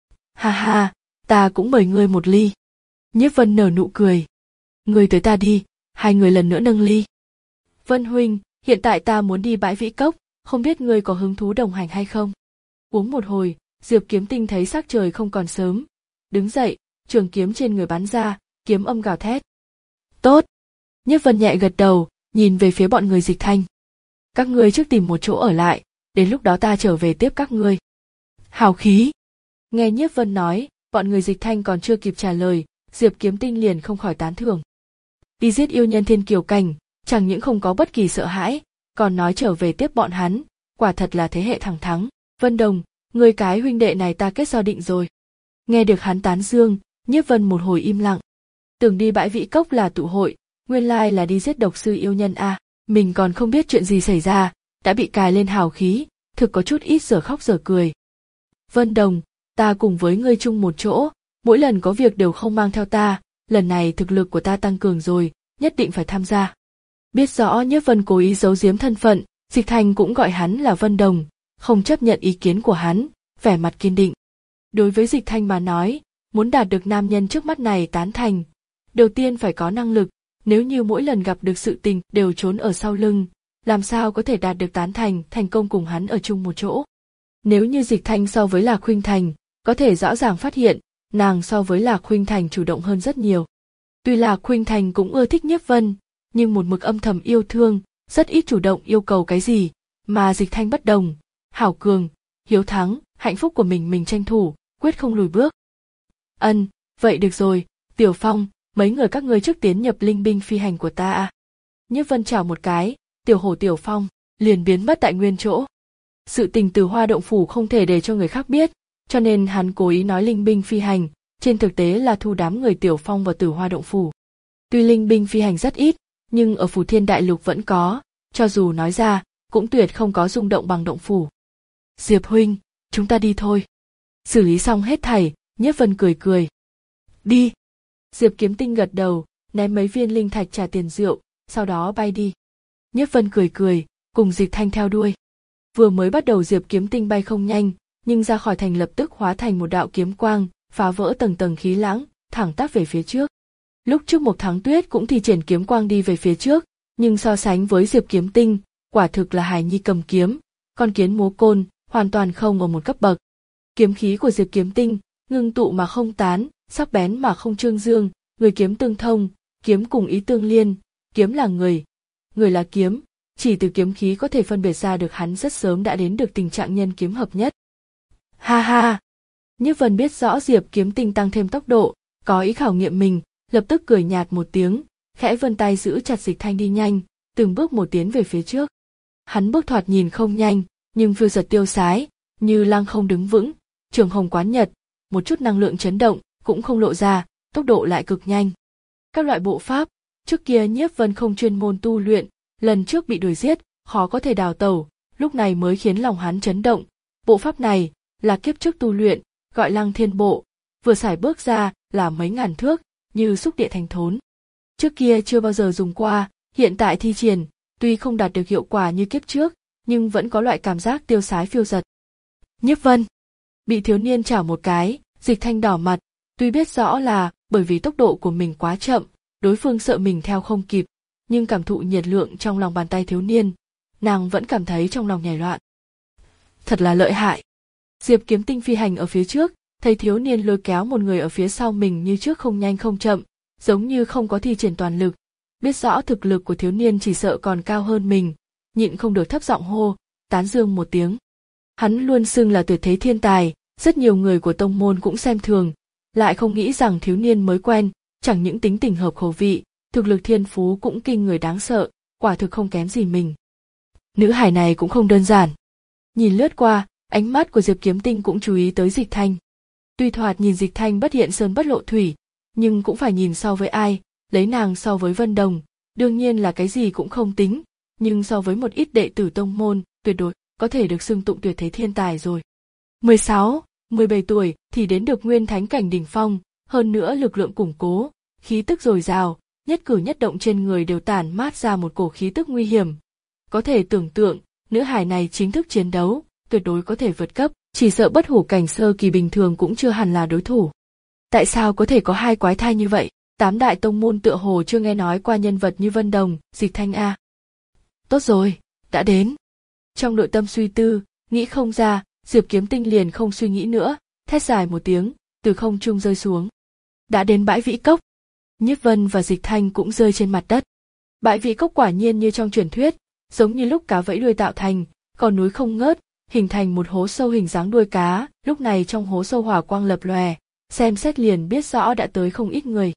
Ha ha, ta cũng mời ngươi một ly. Nhiếp Vân nở nụ cười. Ngươi tới ta đi, hai người lần nữa nâng ly. Vân huynh, hiện tại ta muốn đi bãi Vĩ Cốc, không biết ngươi có hứng thú đồng hành hay không? Uống một hồi, Diệp Kiếm Tinh thấy sắc trời không còn sớm, đứng dậy, trường kiếm trên người bắn ra, kiếm âm gào thét. Tốt. Nhiếp Vân nhẹ gật đầu, nhìn về phía bọn người Dịch Thanh. Các ngươi trước tìm một chỗ ở lại, đến lúc đó ta trở về tiếp các ngươi. Hào khí. Nghe Nhiếp Vân nói, bọn người Dịch Thanh còn chưa kịp trả lời, Diệp Kiếm Tinh liền không khỏi tán thưởng. Đi giết yêu nhân thiên kiều cảnh, chẳng những không có bất kỳ sợ hãi, còn nói trở về tiếp bọn hắn, quả thật là thế hệ thẳng thắng. Vân Đồng, người cái huynh đệ này ta kết giao định rồi. Nghe được hắn tán dương, Nhiếp Vân một hồi im lặng. Tưởng đi bãi Vĩ Cốc là tụ hội, nguyên lai là đi giết độc sư yêu nhân a, à. Mình còn không biết chuyện gì xảy ra, đã bị cài lên hào khí, thực có chút ít giờ khóc giờ cười. Vân Đồng, ta cùng với ngươi chung một chỗ, mỗi lần có việc đều không mang theo ta, lần này thực lực của ta tăng cường rồi, nhất định phải tham gia. Biết rõ Nhiếp Vân cố ý giấu giếm thân phận, Dịch Thanh cũng gọi hắn là Vân Đồng, không chấp nhận ý kiến của hắn, vẻ mặt kiên định. Đối với Dịch Thanh mà nói, muốn đạt được nam nhân trước mắt này tán thành, đầu tiên phải có năng lực, nếu như mỗi lần gặp được sự tình đều trốn ở sau lưng, làm sao có thể đạt được tán thành, thành công cùng hắn ở chung một chỗ. Nếu như Dịch Thanh so với Lạc Khuynh Thành, có thể rõ ràng phát hiện, nàng so với Lạc Khuynh Thành chủ động hơn rất nhiều. Tuy là Khuynh Thành cũng ưa thích Nhiếp Vân, nhưng một mực âm thầm yêu thương, rất ít chủ động yêu cầu cái gì, mà Dịch Thanh bất đồng, hảo cường, hiếu thắng, hạnh phúc của mình mình tranh thủ, quyết không lùi bước. Ân, vậy được rồi, Tiểu Phong, mấy người các ngươi trước tiến nhập linh binh phi hành của ta à. Nhiếp Vân chào một cái, Tiểu Hổ Tiểu Phong, liền biến mất tại nguyên chỗ. Sự tình Từ Hoa động phủ không thể để cho người khác biết, cho nên hắn cố ý nói linh binh phi hành, trên thực tế là thu đám người Tiểu Phong vào Từ Hoa động phủ. Tuy linh binh phi hành rất ít, nhưng ở Phù Thiên Đại Lục vẫn có, cho dù nói ra, cũng tuyệt không có rung động bằng động phủ. Diệp huynh, chúng ta đi thôi. Xử lý xong hết thảy, Nhiếp Vân cười cười. Đi. Diệp Kiếm Tinh gật đầu, ném mấy viên linh thạch trả tiền rượu, sau đó bay đi. Nhiếp Vân cười cười, cùng Dịch Thanh theo đuôi. Vừa mới bắt đầu Diệp Kiếm Tinh bay không nhanh, nhưng ra khỏi thành lập tức hóa thành một đạo kiếm quang, phá vỡ tầng tầng khí lãng, thẳng tắp về phía trước. Lúc trước Mộc Thắng Tuyết cũng thi triển kiếm quang đi về phía trước, nhưng so sánh với Diệp Kiếm Tinh, quả thực là hài nhi cầm kiếm, con kiến múa côn, hoàn toàn không ở một cấp bậc. Kiếm khí của Diệp Kiếm Tinh, ngưng tụ mà không tán, sắc bén mà không trương dương, người kiếm tương thông, kiếm cùng ý tương liên, kiếm là người, người là kiếm, chỉ từ kiếm khí có thể phân biệt ra được hắn rất sớm đã đến được tình trạng nhân kiếm hợp nhất. Ha ha! Nhiếp Vân biết rõ Diệp Kiếm Tinh tăng thêm tốc độ, có ý khảo nghiệm mình, lập tức cười nhạt một tiếng, khẽ vươn tay giữ chặt Dịch Thanh đi nhanh, từng bước một tiến về phía trước. Hắn bước thoạt nhìn không nhanh, nhưng phiêu giật tiêu sái, như lăng không đứng vững, trường hồng quán nhật, một chút năng lượng chấn động cũng không lộ ra, tốc độ lại cực nhanh. Các loại bộ pháp, trước kia Nhiếp Vân không chuyên môn tu luyện, lần trước bị đuổi giết, khó có thể đào tẩu, lúc này mới khiến lòng hắn chấn động. Bộ pháp này là kiếp trước tu luyện, gọi Lăng Thiên Bộ, vừa xài bước ra là mấy ngàn thước, như xúc địa thành thốn. Trước kia chưa bao giờ dùng qua, hiện tại thi triển, tuy không đạt được hiệu quả như kiếp trước, nhưng vẫn có loại cảm giác tiêu sái phiêu giật. Nhiếp Vân bị thiếu niên chảo một cái, Dịch Thanh đỏ mặt, tuy biết rõ là bởi vì tốc độ của mình quá chậm, đối phương sợ mình theo không kịp, nhưng cảm thụ nhiệt lượng trong lòng bàn tay thiếu niên, nàng vẫn cảm thấy trong lòng nhảy loạn. Thật là lợi hại. Diệp Kiếm Tinh phi hành ở phía trước, thấy thiếu niên lôi kéo một người ở phía sau mình như trước không nhanh không chậm, giống như không có thi triển toàn lực. Biết rõ thực lực của thiếu niên chỉ sợ còn cao hơn mình, nhịn không được thấp giọng hô, tán dương một tiếng. Hắn luôn xưng là tuyệt thế thiên tài, rất nhiều người của tông môn cũng xem thường, lại không nghĩ rằng thiếu niên mới quen, chẳng những tính tình hợp khẩu vị, thực lực thiên phú cũng kinh người đáng sợ, quả thực không kém gì mình. Nữ hải này cũng không đơn giản. Nhìn lướt qua, ánh mắt của Diệp Kiếm Tinh cũng chú ý tới Dịch Thanh. Tuy thoạt nhìn Dịch Thanh bất hiện sơn bất lộ thủy, nhưng cũng phải nhìn so với ai, lấy nàng so với Vân Đồng, đương nhiên là cái gì cũng không tính, nhưng so với một ít đệ tử tông môn, tuyệt đối có thể được xưng tụng tuyệt thế thiên tài rồi. mười sáu, mười bảy tuổi thì đến được nguyên thánh cảnh đỉnh phong, hơn nữa lực lượng củng cố, khí tức dồi dào, nhất cử nhất động trên người đều tản mát ra một cổ khí tức nguy hiểm. Có thể tưởng tượng, nữ hài này chính thức chiến đấu, tuyệt đối có thể vượt cấp, chỉ sợ bất hủ cảnh sơ kỳ bình thường cũng chưa hẳn là đối thủ. Tại sao có thể có hai quái thai như vậy? Tám đại tông môn tựa hồ chưa nghe nói qua nhân vật như Vân Đồng, Dịch Thanh a. Tốt rồi, đã đến. Trong nội tâm suy tư, nghĩ không ra, Diệp Kiếm Tinh liền không suy nghĩ nữa, thét dài một tiếng, từ không trung rơi xuống. Đã đến bãi Vĩ Cốc. Nhiếp Vân và Dịch Thanh cũng rơi trên mặt đất. Bãi Vĩ Cốc quả nhiên như trong truyền thuyết, giống như lúc cá vẫy đuôi tạo thành, còn núi không ngớt, hình thành một hố sâu hình dáng đuôi cá, lúc này trong hố sâu hỏa quang lập lòe, xem xét liền biết rõ đã tới không ít người.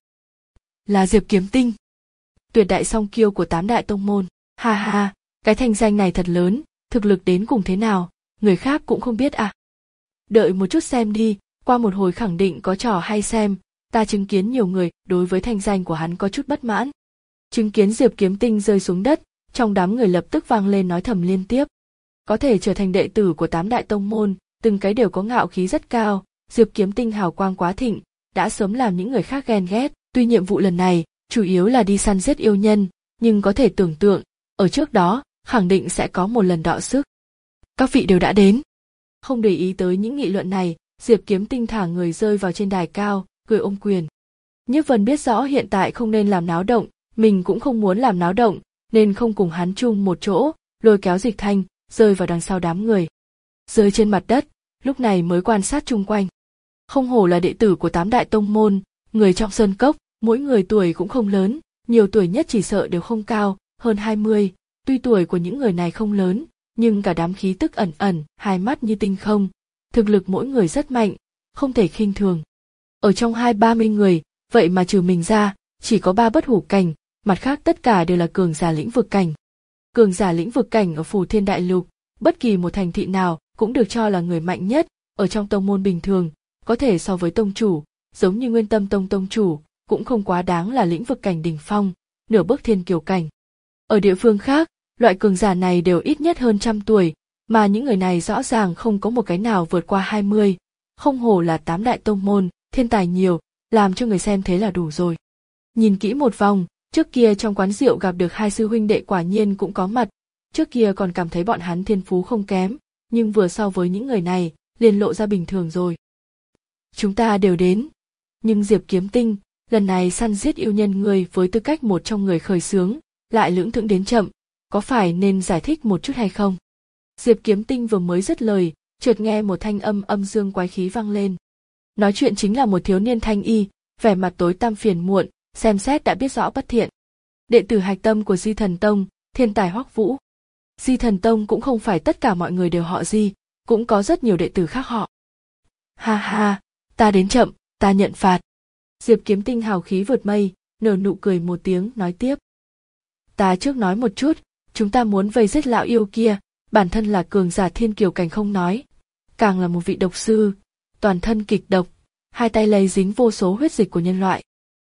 Là Diệp Kiếm Tinh, tuyệt đại song kiêu của tám đại tông môn. Ha ha, cái thanh danh này thật lớn, thực lực đến cùng thế nào, người khác cũng không biết à. Đợi một chút xem đi, qua một hồi khẳng định có trò hay xem, ta chứng kiến nhiều người đối với thanh danh của hắn có chút bất mãn. Chứng kiến Diệp Kiếm Tinh rơi xuống đất, trong đám người lập tức vang lên nói thầm liên tiếp. Có thể trở thành đệ tử của tám đại tông môn, từng cái đều có ngạo khí rất cao, Diệp Kiếm Tinh hào quang quá thịnh, đã sớm làm những người khác ghen ghét. Tuy nhiệm vụ lần này, chủ yếu là đi săn giết yêu nhân, nhưng có thể tưởng tượng, ở trước đó, khẳng định sẽ có một lần đọ sức. Các vị đều đã đến. Không để ý tới những nghị luận này, Diệp Kiếm Tinh thả người rơi vào trên đài cao, cười ôm quyền. Nhiếp Vân biết rõ hiện tại không nên làm náo động, mình cũng không muốn làm náo động, nên không cùng hắn chung một chỗ, lôi kéo Dịch Thanh, rơi vào đằng sau đám người. Rơi trên mặt đất, lúc này mới quan sát chung quanh. Không hổ là đệ tử của tám đại tông môn, người trong sơn cốc, Mỗi người tuổi cũng không lớn, nhiều tuổi nhất chỉ sợ đều không cao, hơn hai mươi, tuy tuổi của những người này không lớn, nhưng cả đám khí tức ẩn ẩn, hai mắt như tinh không, thực lực mỗi người rất mạnh, không thể khinh thường. Ở trong hai ba mươi người, vậy mà trừ mình ra, chỉ có ba bất hủ cảnh, mặt khác tất cả đều là cường giả lĩnh vực cảnh. Cường giả lĩnh vực cảnh ở Phù Thiên Đại Lục, bất kỳ một thành thị nào cũng được cho là người mạnh nhất, ở trong tông môn bình thường, có thể so với tông chủ, giống như Nguyên Tâm Tông tông chủ, cũng không quá đáng là lĩnh vực cảnh đỉnh phong, nửa bước thiên kiều cảnh. Ở địa phương khác, loại cường giả này đều ít nhất hơn trăm tuổi, mà những người này rõ ràng không có một cái nào vượt qua hai mươi, không hổ là tám đại tông môn, thiên tài nhiều, làm cho người xem thế là đủ rồi. Nhìn kỹ một vòng, trước kia trong quán rượu gặp được hai sư huynh đệ quả nhiên cũng có mặt, trước kia còn cảm thấy bọn hắn thiên phú không kém, nhưng vừa so với những người này, liền lộ ra bình thường rồi. Chúng ta đều đến, nhưng Diệp Kiếm Tinh, lần này săn giết yêu nhân người với tư cách một trong người khởi xướng, lại lưỡng thững đến chậm, có phải nên giải thích một chút hay không? Diệp Kiếm Tinh vừa mới dứt lời, chợt nghe một thanh âm âm dương quái khí vang lên. Nói chuyện chính là một thiếu niên thanh y, vẻ mặt tối tăm phiền muộn, xem xét đã biết rõ bất thiện. Đệ tử hạch tâm của Di Thần Tông, thiên tài Hoắc Vũ. Di Thần Tông cũng không phải tất cả mọi người đều họ Di, cũng có rất nhiều đệ tử khác họ. Ha ha, ta đến chậm, ta nhận phạt. Diệp Kiếm Tinh hào khí vượt mây, nở nụ cười một tiếng nói tiếp. Ta trước nói một chút, chúng ta muốn vây giết lão yêu kia, bản thân là cường giả thiên kiều cảnh không nói, càng là một vị độc sư, toàn thân kịch độc, hai tay lấy dính vô số huyết dịch của nhân loại.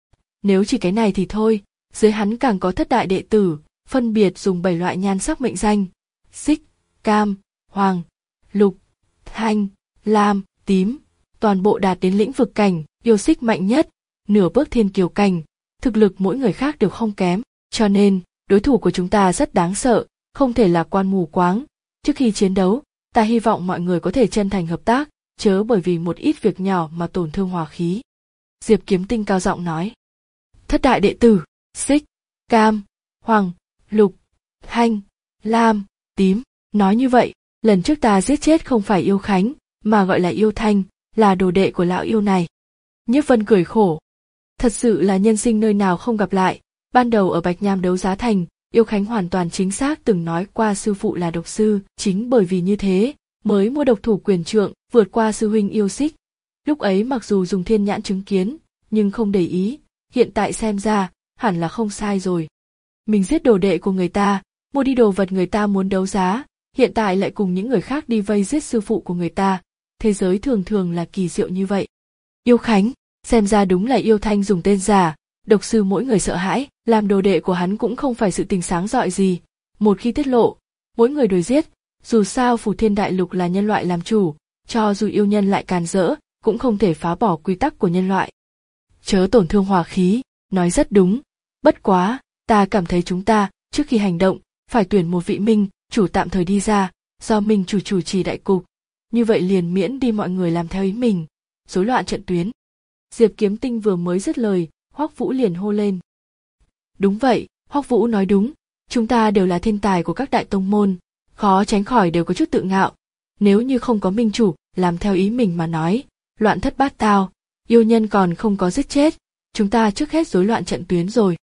Nếu chỉ cái này thì thôi, dưới hắn càng có thất đại đệ tử, phân biệt dùng bảy loại nhan sắc mệnh danh, xích, cam, hoàng, lục, thanh, lam, tím, toàn bộ đạt đến lĩnh vực cảnh, yêu xích mạnh nhất, nửa bước thiên kiều cảnh, thực lực mỗi người khác đều không kém, cho nên, đối thủ của chúng ta rất đáng sợ, không thể lạc quan mù quáng. Trước khi chiến đấu, ta hy vọng mọi người có thể chân thành hợp tác, chớ bởi vì một ít việc nhỏ mà tổn thương hòa khí. Diệp Kiếm Tinh cao giọng nói. Thất đại đệ tử, xích, cam, hoàng, lục, thanh, lam, tím, nói như vậy, lần trước ta giết chết không phải yêu Khánh, mà gọi là yêu Thanh, là đồ đệ của lão yêu này. Nhiếp Vân cười khổ. Thật sự là nhân sinh nơi nào không gặp lại, ban đầu ở Bạch Nham đấu giá thành, yêu Khánh hoàn toàn chính xác từng nói qua sư phụ là độc sư, chính bởi vì như thế, mới mua độc thủ quyền trượng, vượt qua sư huynh yêu xích. Lúc ấy mặc dù dùng thiên nhãn chứng kiến, nhưng không để ý, hiện tại xem ra, hẳn là không sai rồi. Mình giết đồ đệ của người ta, mua đi đồ vật người ta muốn đấu giá, hiện tại lại cùng những người khác đi vây giết sư phụ của người ta, thế giới thường thường là kỳ diệu như vậy. Yêu Khánh, xem ra đúng là yêu Thanh dùng tên giả, độc sư mỗi người sợ hãi, làm đồ đệ của hắn cũng không phải sự tình sáng rọi gì, một khi tiết lộ, mỗi người đuổi giết, dù sao Phù Thiên Đại Lục là nhân loại làm chủ, cho dù yêu nhân lại càn rỡ, cũng không thể phá bỏ quy tắc của nhân loại. Chớ tổn thương hòa khí, nói rất đúng, bất quá, ta cảm thấy chúng ta, trước khi hành động, phải tuyển một vị minh chủ tạm thời đi ra, do minh chủ chủ trì đại cục, như vậy liền miễn đi mọi người làm theo ý mình, rối loạn trận tuyến. Diệp Kiếm Tinh vừa mới dứt lời, Hoắc Vũ liền hô lên. Đúng vậy, Hoắc Vũ nói đúng, chúng ta đều là thiên tài của các đại tông môn, khó tránh khỏi đều có chút tự ngạo, nếu như không có minh chủ, làm theo ý mình mà nói, loạn thất bát tao, yêu nhân còn không có giết chết, chúng ta trước hết rối loạn trận tuyến rồi.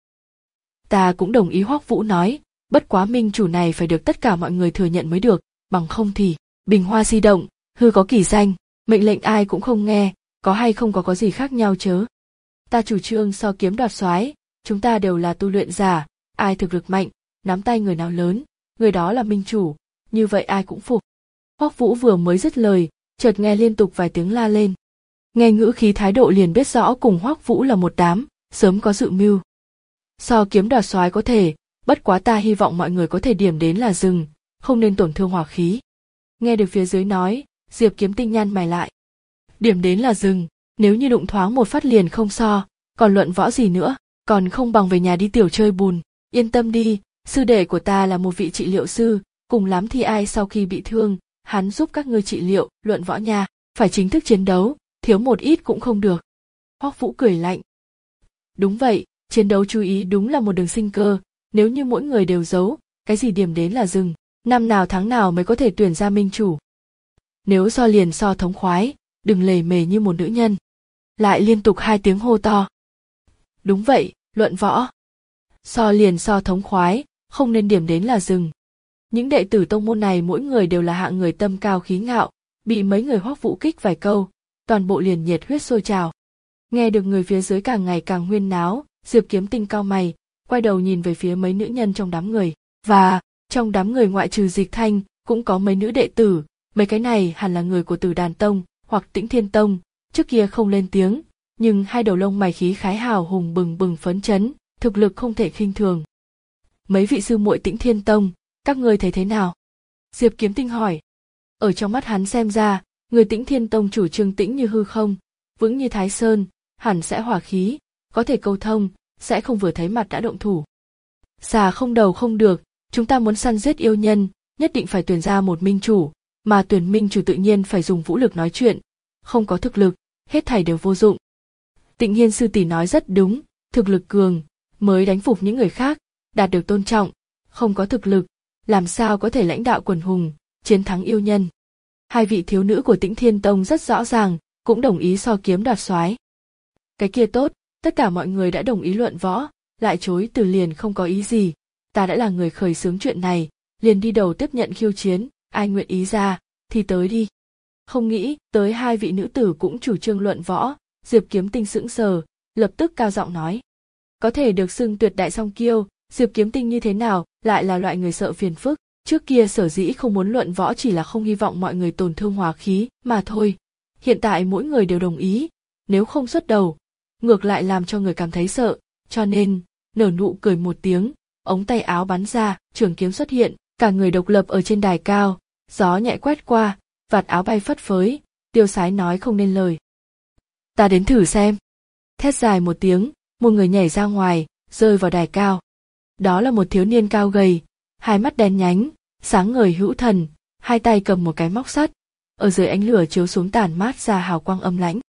Ta cũng đồng ý Hoắc Vũ nói, bất quá minh chủ này phải được tất cả mọi người thừa nhận mới được, bằng không thì, bình hoa di động, hư có kỳ danh, mệnh lệnh ai cũng không nghe, có hay không có có gì khác nhau chớ. Ta chủ trương so kiếm đoạt soái, chúng ta đều là tu luyện giả, ai thực lực mạnh, nắm tay người nào lớn, người đó là minh chủ, như vậy ai cũng phục. Hoắc Vũ vừa mới dứt lời, chợt nghe liên tục vài tiếng la lên. Nghe ngữ khí thái độ liền biết rõ cùng Hoắc Vũ là một đám, sớm có dự mưu. So kiếm đoạt soái có thể, bất quá ta hy vọng mọi người có thể điểm đến là dừng, không nên tổn thương hỏa khí. Nghe được phía dưới nói, Diệp Kiếm Tinh nhăn mày lại. Điểm đến là dừng, nếu như đụng thoáng một phát liền không so, còn luận võ gì nữa, còn không bằng về nhà đi tiểu chơi bùn. Yên tâm đi, sư đệ của ta là một vị trị liệu sư, cùng lắm thì ai sau khi bị thương, hắn giúp các ngươi trị liệu, luận võ nha, phải chính thức chiến đấu, thiếu một ít cũng không được. Hoắc Vũ cười lạnh. Đúng vậy, chiến đấu chú ý đúng là một đường sinh cơ, nếu như mỗi người đều giấu, cái gì điểm đến là dừng, năm nào tháng nào mới có thể tuyển ra minh chủ. Nếu so liền so thống khoái, đừng lề mề như một nữ nhân. Lại liên tục hai tiếng hô to. Đúng vậy, luận võ. So liền so thống khoái, không nên điểm đến là dừng. Những đệ tử tông môn này mỗi người đều là hạng người tâm cao khí ngạo, bị mấy người Hoắc Vũ kích vài câu, toàn bộ liền nhiệt huyết sôi trào. Nghe được người phía dưới càng ngày càng huyên náo, Diệp Kiếm Tinh cau mày, quay đầu nhìn về phía mấy nữ nhân trong đám người, và trong đám người ngoại trừ Dịch Thanh cũng có mấy nữ đệ tử, mấy cái này hẳn là người của Tử Đàn Tông hoặc Tĩnh Thiên Tông, trước kia không lên tiếng, nhưng hai đầu lông mày khí khái hào hùng bừng bừng phấn chấn, thực lực không thể khinh thường. Mấy vị sư muội Tĩnh Thiên Tông, các ngươi thấy thế nào? Diệp Kiếm Tinh hỏi. Ở trong mắt hắn xem ra, người Tĩnh Thiên Tông chủ trương tĩnh như hư không, vững như Thái Sơn, hẳn sẽ hỏa khí, có thể câu thông, sẽ không vừa thấy mặt đã động thủ. Xà không đầu không được, chúng ta muốn săn giết yêu nhân, nhất định phải tuyển ra một minh chủ, mà tuyển minh chủ tự nhiên phải dùng vũ lực nói chuyện, không có thực lực, hết thảy đều vô dụng. Tịnh Hiên sư tỷ nói rất đúng, thực lực cường mới đánh phục những người khác, đạt được tôn trọng, không có thực lực, làm sao có thể lãnh đạo quần hùng, chiến thắng yêu nhân. Hai vị thiếu nữ của Tĩnh Thiên Tông rất rõ ràng, cũng đồng ý so kiếm đoạt soái. Cái kia tốt, tất cả mọi người đã đồng ý luận võ, lại chối từ liền không có ý gì. Ta đã là người khởi xướng chuyện này, liền đi đầu tiếp nhận khiêu chiến, ai nguyện ý ra, thì tới đi. Không nghĩ, tới hai vị nữ tử cũng chủ trương luận võ, Diệp Kiếm Tinh sững sờ, lập tức cao giọng nói. Có thể được xưng tuyệt đại song kiêu, Diệp Kiếm Tinh như thế nào, lại là loại người sợ phiền phức. Trước kia sở dĩ không muốn luận võ chỉ là không hy vọng mọi người tổn thương hòa khí, mà thôi. Hiện tại mỗi người đều đồng ý, nếu không xuất đầu, ngược lại làm cho người cảm thấy sợ, cho nên, nở nụ cười một tiếng, ống tay áo bắn ra, trường kiếm xuất hiện, cả người độc lập ở trên đài cao, gió nhẹ quét qua, vạt áo bay phất phới, tiêu sái nói không nên lời. Ta đến thử xem. Thét dài một tiếng, một người nhảy ra ngoài, rơi vào đài cao. Đó là một thiếu niên cao gầy, hai mắt đen nhánh, sáng ngời hữu thần, hai tay cầm một cái móc sắt, ở dưới ánh lửa chiếu xuống tản mát ra hào quang âm lãnh.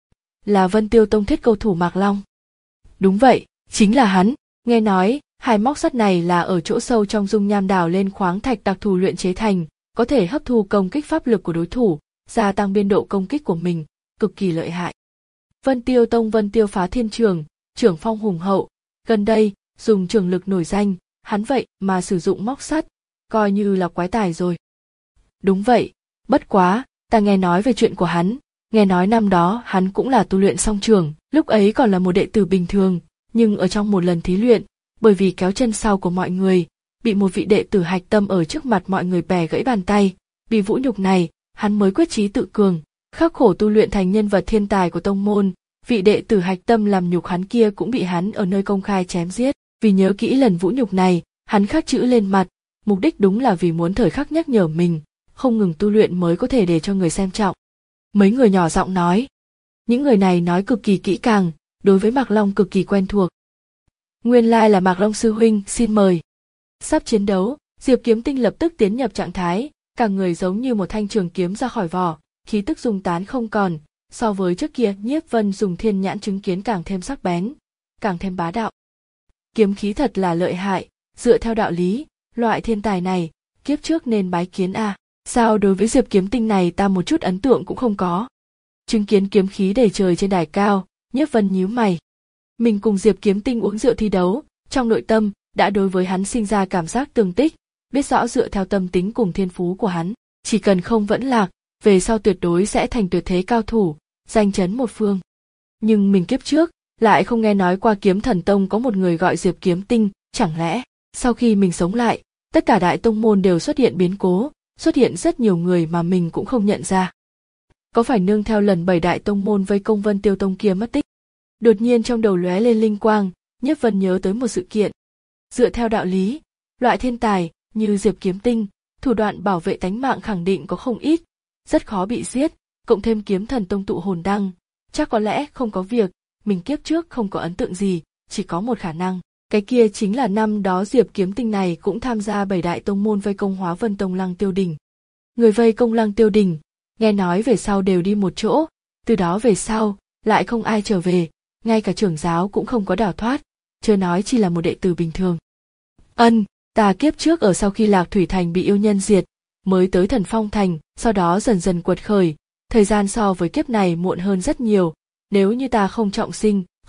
Là Vân Tiêu Tông thiết cầu thủ Mạc Long. Đúng vậy, chính là hắn. Nghe nói, hai móc sắt này là ở chỗ sâu trong dung nham đào lên khoáng thạch đặc thù luyện chế thành, có thể hấp thu công kích pháp lực của đối thủ, gia tăng biên độ công kích của mình, cực kỳ lợi hại. Vân Tiêu Tông Vân Tiêu Phá Thiên Trường, trưởng phong hùng hậu, gần đây, dùng trường lực nổi danh, hắn vậy mà sử dụng móc sắt, coi như là quái tài rồi. Đúng vậy, bất quá, ta nghe nói về chuyện của hắn, nghe nói năm đó hắn cũng là tu luyện song trường, lúc ấy còn là một đệ tử bình thường, nhưng ở trong một lần thí luyện, bởi vì kéo chân sau của mọi người, bị một vị đệ tử hạch tâm ở trước mặt mọi người bẻ gãy bàn tay, bị vũ nhục này, hắn mới quyết chí tự cường, khắc khổ tu luyện thành nhân vật thiên tài của tông môn, vị đệ tử hạch tâm làm nhục hắn kia cũng bị hắn ở nơi công khai chém giết, vì nhớ kỹ lần vũ nhục này, hắn khắc chữ lên mặt, mục đích đúng là vì muốn thời khắc nhắc nhở mình, không ngừng tu luyện mới có thể để cho người xem trọng. Mấy người nhỏ giọng nói. Những người này nói cực kỳ kỹ càng, đối với Mạc Long cực kỳ quen thuộc. Nguyên lai là Mạc Long sư huynh, xin mời. Sắp chiến đấu, Diệp Kiếm Tinh lập tức tiến nhập trạng thái, cả người giống như một thanh trường kiếm ra khỏi vỏ, khí tức dung tán không còn, so với trước kia Nhiếp Vân dùng thiên nhãn chứng kiến càng thêm sắc bén, càng thêm bá đạo. Kiếm khí thật là lợi hại, dựa theo đạo lý, loại thiên tài này, kiếp trước nên bái kiến a. À. Sao đối với Diệp Kiếm Tinh này ta một chút ấn tượng cũng không có. Chứng kiến kiếm khí đầy trời trên đài cao, Nhiếp Vân nhíu mày. Mình cùng Diệp Kiếm Tinh uống rượu thi đấu, trong nội tâm đã đối với hắn sinh ra cảm giác tương tích, biết rõ dựa theo tâm tính cùng thiên phú của hắn, chỉ cần không vẫn lạc, về sau tuyệt đối sẽ thành tuyệt thế cao thủ, danh chấn một phương. Nhưng mình kiếp trước lại không nghe nói qua Kiếm Thần Tông có một người gọi Diệp Kiếm Tinh, chẳng lẽ sau khi mình sống lại, tất cả đại tông môn đều xuất hiện biến cố, xuất hiện rất nhiều người mà mình cũng không nhận ra. Có phải nương theo lần bảy đại tông môn vây công Vân Tiêu Tông kia mất tích? Đột nhiên trong đầu lóe lên linh quang, Nhiếp Vân nhớ tới một sự kiện. Dựa theo đạo lý, loại thiên tài như Diệp Kiếm Tinh, thủ đoạn bảo vệ tánh mạng khẳng định có không ít, rất khó bị giết, cộng thêm Kiếm Thần Tông tụ hồn đăng, chắc có lẽ không có việc, mình kiếp trước không có ấn tượng gì, chỉ có một khả năng, cái kia chính là năm đó Diệp Kiếm Tinh này cũng tham gia bảy đại tông môn vây công Hóa Vân Tông Lăng Tiêu Đỉnh. Người vây công Lăng Tiêu Đỉnh, nghe nói về sau đều đi một chỗ, từ đó về sau, lại không ai trở về, ngay cả trưởng giáo cũng không có đào thoát, chưa nói chi là một đệ tử bình thường. Ân, ta kiếp trước ở sau khi Lạc Thủy Thành bị yêu nhân diệt, mới tới Thần Phong Thành, sau đó dần dần quật khởi, thời gian so với kiếp này muộn hơn rất nhiều, nếu như ta không trọng sinh,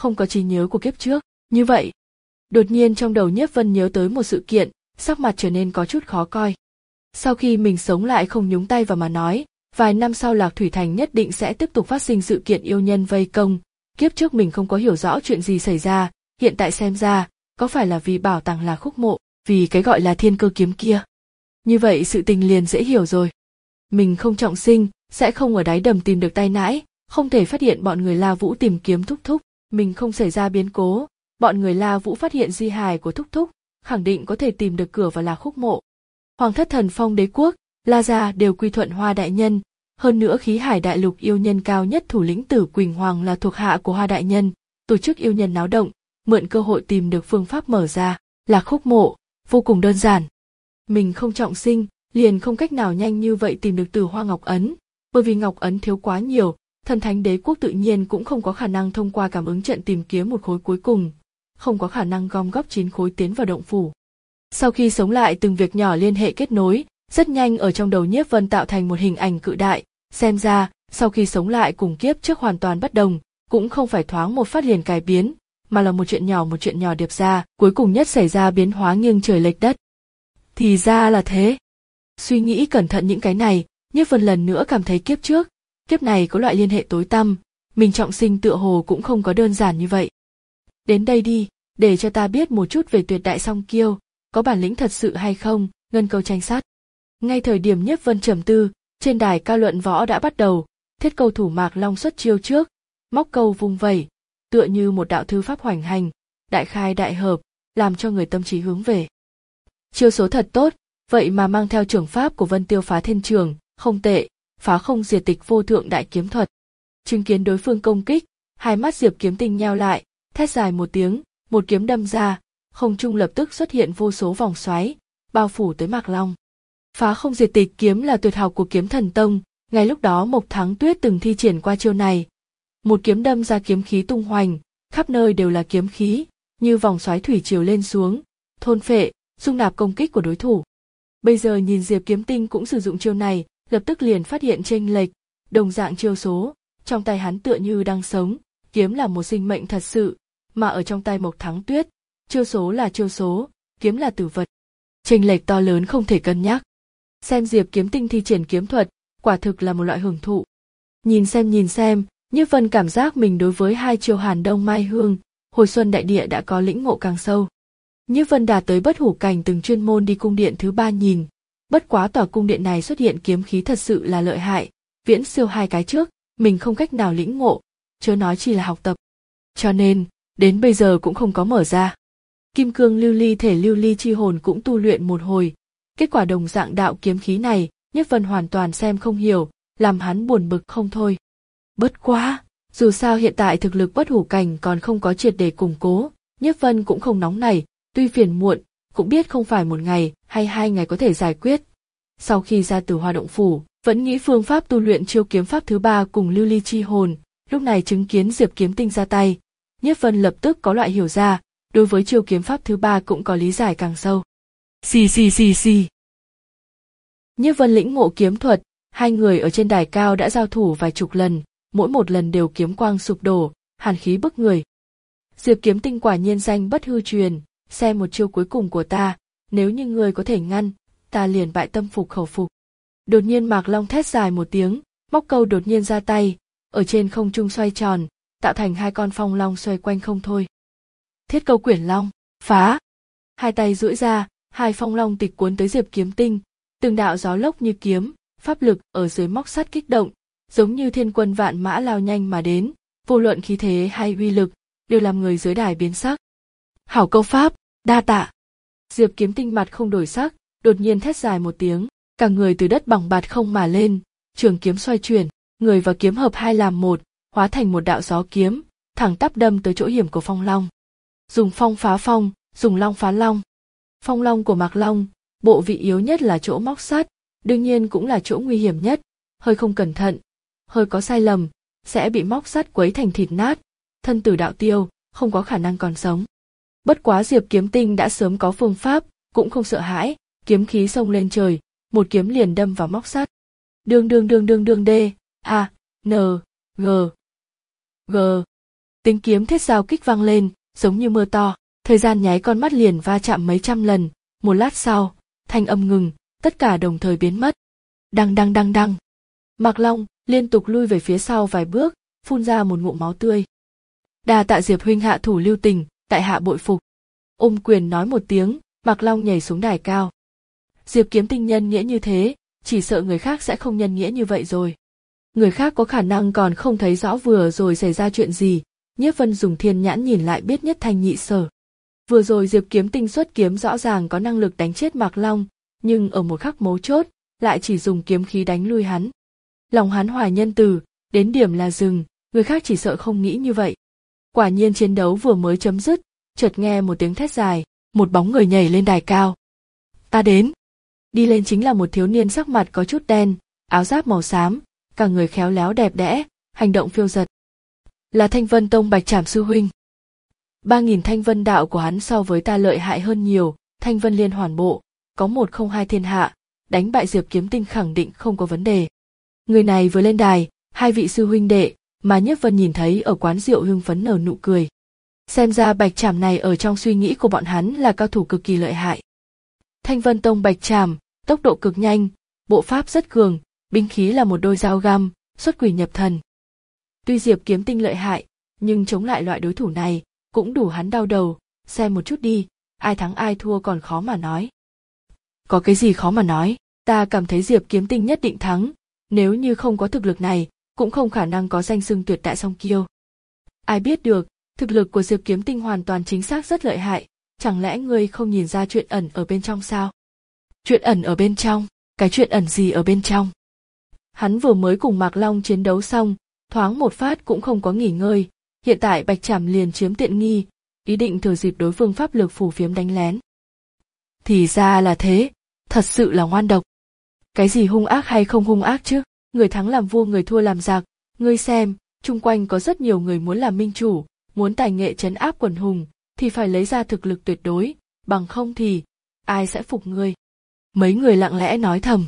không có trí nhớ của kiếp trước. Như vậy, đột nhiên trong đầu Nhiếp Vân nhớ tới một sự kiện, sắc mặt trở nên có chút khó coi. Sau khi mình sống lại không nhúng tay vào mà nói, vài năm sau Lạc Thủy Thành nhất định sẽ tiếp tục phát sinh sự kiện yêu nhân vây công. Kiếp trước mình không có hiểu rõ chuyện gì xảy ra, hiện tại xem ra, có phải là vì bảo tàng Lạc Khúc Mộ, vì cái gọi là thiên cơ kiếm kia. Như vậy sự tình liền dễ hiểu rồi. Mình không trọng sinh, sẽ không ở đáy đầm tìm được tay nãi, không thể phát hiện bọn người La Vũ tìm kiếm Thúc Thúc. Mình không xảy ra biến cố, bọn người La Vũ phát hiện di hài của Thúc Thúc, khẳng định có thể tìm được cửa vào Lạc Khúc Mộ. Hoàng thất Thần Phong đế quốc, La gia đều quy thuận Hoa đại nhân, hơn nữa khí hải đại lục yêu nhân cao nhất thủ lĩnh Tử Quỳnh Hoàng là thuộc hạ của Hoa đại nhân, tổ chức yêu nhân náo động, mượn cơ hội tìm được phương pháp mở ra Lạc Khúc Mộ, vô cùng đơn giản. Mình không trọng sinh, liền không cách nào nhanh như vậy tìm được Tử Hoa Ngọc Ấn, bởi vì Ngọc Ấn thiếu quá nhiều, Thần Thánh đế quốc tự nhiên cũng không có khả năng thông qua cảm ứng trận tìm kiếm một khối cuối cùng, không có khả năng gom góp chín khối tiến vào động phủ. Sau khi sống lại từng việc nhỏ liên hệ kết nối, rất nhanh ở trong đầu Nhiếp Vân tạo thành một hình ảnh cự đại, xem ra, sau khi sống lại cùng kiếp trước hoàn toàn bất đồng, cũng không phải thoáng một phát liền cải biến, mà là một chuyện nhỏ một chuyện nhỏ điệp ra, cuối cùng nhất xảy ra biến hóa nghiêng trời lệch đất. Thì ra là thế. Suy nghĩ cẩn thận những cái này, Nhiếp Vân lần nữa cảm thấy kiếp trước, kiếp này có loại liên hệ tối tăm, mình trọng sinh tựa hồ cũng không có đơn giản như vậy. Đến đây đi, để cho ta biết một chút về tuyệt đại song kiêu, có bản lĩnh thật sự hay không, ngân câu tranh sát. Ngay thời điểm Nhiếp Vân trầm tư, trên đài cao luận võ đã bắt đầu, thiết câu thủ Mạc Long xuất chiêu trước, móc câu vung vẩy, tựa như một đạo thư pháp hoành hành, đại khai đại hợp, làm cho người tâm trí hướng về. Chiêu số thật tốt, vậy mà mang theo trưởng pháp của Vân Tiêu Phá Thiên Trường, không tệ, phá không diệt tịch vô thượng đại kiếm thuật. Chứng kiến đối phương công kích, hai mắt Diệp Kiếm Tinh nheo lại, thét dài một tiếng, một kiếm đâm ra, không trung lập tức xuất hiện vô số vòng xoáy, bao phủ tới Mạc Long. Phá không diệt tịch kiếm là tuyệt học của Kiếm Thần Tông, ngay lúc đó Mộc Thắng Tuyết từng thi triển qua chiêu này. Một kiếm đâm ra kiếm khí tung hoành, khắp nơi đều là kiếm khí, như vòng xoáy thủy triều lên xuống, thôn phệ, dung nạp công kích của đối thủ. Bây giờ nhìn Diệp Kiếm Tinh cũng sử dụng chiêu này, lập tức liền phát hiện chênh lệch, đồng dạng chiêu số, trong tay hắn tựa như đang sống, kiếm là một sinh mệnh thật sự, mà ở trong tay Mộc Thắng Tuyết, chiêu số là chiêu số, kiếm là tử vật. Chênh lệch to lớn không thể cân nhắc. Xem Diệp Kiếm Tinh thi triển kiếm thuật, quả thực là một loại hưởng thụ. Nhìn xem nhìn xem, Nhiếp Vân cảm giác mình đối với hai chiêu Hàn Đông Mai Hương, Hồi Xuân Đại Địa đã có lĩnh ngộ càng sâu. Nhiếp Vân đạt tới bất hủ cảnh từng chuyên môn đi cung điện thứ ba nhìn, bất quá tòa cung điện này xuất hiện kiếm khí thật sự là lợi hại, viễn siêu hai cái trước, mình không cách nào lĩnh ngộ, chớ nói chỉ là học tập. Cho nên, đến bây giờ cũng không có mở ra. Kim cương lưu ly thể lưu ly chi hồn cũng tu luyện một hồi, kết quả đồng dạng đạo kiếm khí này, Nhiếp Vân hoàn toàn xem không hiểu, làm hắn buồn bực không thôi. Bất quá, dù sao hiện tại thực lực bất hủ cảnh còn không có triệt để củng cố, Nhiếp Vân cũng không nóng nảy, tuy phiền muộn, cũng biết không phải một ngày hay hai ngày có thể giải quyết. Sau khi ra từ Hoa Động Phủ, vẫn nghĩ phương pháp tu luyện chiêu kiếm pháp thứ ba cùng lưu ly chi hồn, lúc này chứng kiến Diệp Kiếm Tinh ra tay, Nhiếp Vân lập tức có loại hiểu ra, đối với chiêu kiếm pháp thứ ba cũng có lý giải càng sâu. Xì xì xì xì. Nhiếp Vân lĩnh ngộ kiếm thuật, hai người ở trên đài cao đã giao thủ vài chục lần, mỗi một lần đều kiếm quang sụp đổ, hàn khí bức người. Diệp Kiếm Tinh quả nhiên danh bất hư truyền, xem một chiêu cuối cùng của ta, nếu như ngươi có thể ngăn, ta liền bại tâm phục khẩu phục. Đột nhiên Mạc Long thét dài một tiếng, móc câu đột nhiên ra tay, ở trên không trung xoay tròn, tạo thành hai con phong long xoay quanh không thôi. Thiết câu quyển long, phá! Hai tay duỗi ra, hai phong long tịch cuốn tới Diệp Kiếm Tinh, từng đạo gió lốc như kiếm, pháp lực ở dưới móc sắt kích động, giống như thiên quân vạn mã lao nhanh mà đến, vô luận khí thế hay uy lực, đều làm người dưới đài biến sắc. Hảo câu pháp, đa tạ. Diệp Kiếm Tinh mặt không đổi sắc, đột nhiên thét dài một tiếng, cả người từ đất bằng bạt không mà lên, trường kiếm xoay chuyển, người và kiếm hợp hai làm một, hóa thành một đạo gió kiếm, thẳng tắp đâm tới chỗ hiểm của phong long. Dùng phong phá phong, dùng long phá long. Phong long của Mạc Long, bộ vị yếu nhất là chỗ móc sắt, đương nhiên cũng là chỗ nguy hiểm nhất, hơi không cẩn thận, hơi có sai lầm, sẽ bị móc sắt quấy thành thịt nát, thân tử đạo tiêu, không có khả năng còn sống. Bất quá Diệp Kiếm Tinh đã sớm có phương pháp, cũng không sợ hãi, kiếm khí xông lên trời, một kiếm liền đâm vào móc sắt. Đương đương đương đương đương D, A, N, G, G. Tiếng kiếm thiết giao kích vang lên, giống như mưa to, thời gian nháy con mắt liền va chạm mấy trăm lần, một lát sau, thanh âm ngừng, tất cả đồng thời biến mất. Đăng đăng đăng đăng. Mạc Long liên tục lui về phía sau vài bước, phun ra một ngụm máu tươi. Đa tạ Diệp huynh hạ thủ lưu tình, tại hạ bội phục. Ôm quyền nói một tiếng, Mạc Long nhảy xuống đài cao. Diệp Kiếm Tinh nhân nghĩa như thế, chỉ sợ người khác sẽ không nhân nghĩa như vậy rồi. Người khác có khả năng còn không thấy rõ vừa rồi xảy ra chuyện gì, Nhiếp Vân dùng thiên nhãn nhìn lại biết nhất thanh nhị sở. Vừa rồi Diệp Kiếm Tinh xuất kiếm rõ ràng có năng lực đánh chết Mạc Long, nhưng ở một khắc mấu chốt, lại chỉ dùng kiếm khí đánh lui hắn. Lòng hắn hoài nhân từ, đến điểm là dừng, người khác chỉ sợ không nghĩ như vậy. Quả nhiên chiến đấu vừa mới chấm dứt, chợt nghe một tiếng thét dài, một bóng người nhảy lên đài cao. Ta đến. Đi lên chính là một thiếu niên sắc mặt có chút đen, áo giáp màu xám, cả người khéo léo đẹp đẽ, hành động phiêu dật. Là Thanh Vân Tông Bạch Trảm sư huynh. Ba nghìn thanh vân đạo của hắn so với ta lợi hại hơn nhiều, thanh vân liên hoàn bộ, có một không hai thiên hạ, đánh bại Diệp Kiếm Tinh khẳng định không có vấn đề. Người này vừa lên đài, hai vị sư huynh đệ mà Nhiếp Vân nhìn thấy ở quán rượu hưng phấn nở nụ cười. Xem ra Bạch Trảm này ở trong suy nghĩ của bọn hắn là cao thủ cực kỳ lợi hại. Thanh Vân Tông Bạch Trảm, tốc độ cực nhanh, bộ pháp rất cường, binh khí là một đôi dao găm, xuất quỷ nhập thần. Tuy Diệp Kiếm Tinh lợi hại, nhưng chống lại loại đối thủ này cũng đủ hắn đau đầu, xem một chút đi, ai thắng ai thua còn khó mà nói. Có cái gì khó mà nói, ta cảm thấy Diệp Kiếm Tinh nhất định thắng, nếu như không có thực lực này, cũng không khả năng có danh xưng tuyệt đại song kiêu. Ai biết được, thực lực của Diệp Kiếm Tinh hoàn toàn chính xác rất lợi hại, chẳng lẽ ngươi không nhìn ra chuyện ẩn ở bên trong sao? Chuyện ẩn ở bên trong, cái chuyện ẩn gì ở bên trong? Hắn vừa mới cùng Mạc Long chiến đấu xong, thoáng một phát cũng không có nghỉ ngơi, hiện tại Bạch Trảm liền chiếm tiện nghi, ý định thừa dịp đối phương pháp lực phù phiếm đánh lén. Thì ra là thế, thật sự là ngoan độc. Cái gì hung ác hay không hung ác chứ, người thắng làm vua người thua làm giặc, ngươi xem, chung quanh có rất nhiều người muốn làm minh chủ, muốn tài nghệ trấn áp quần hùng, thì phải lấy ra thực lực tuyệt đối, bằng không thì, ai sẽ phục ngươi. Mấy người lặng lẽ nói thầm.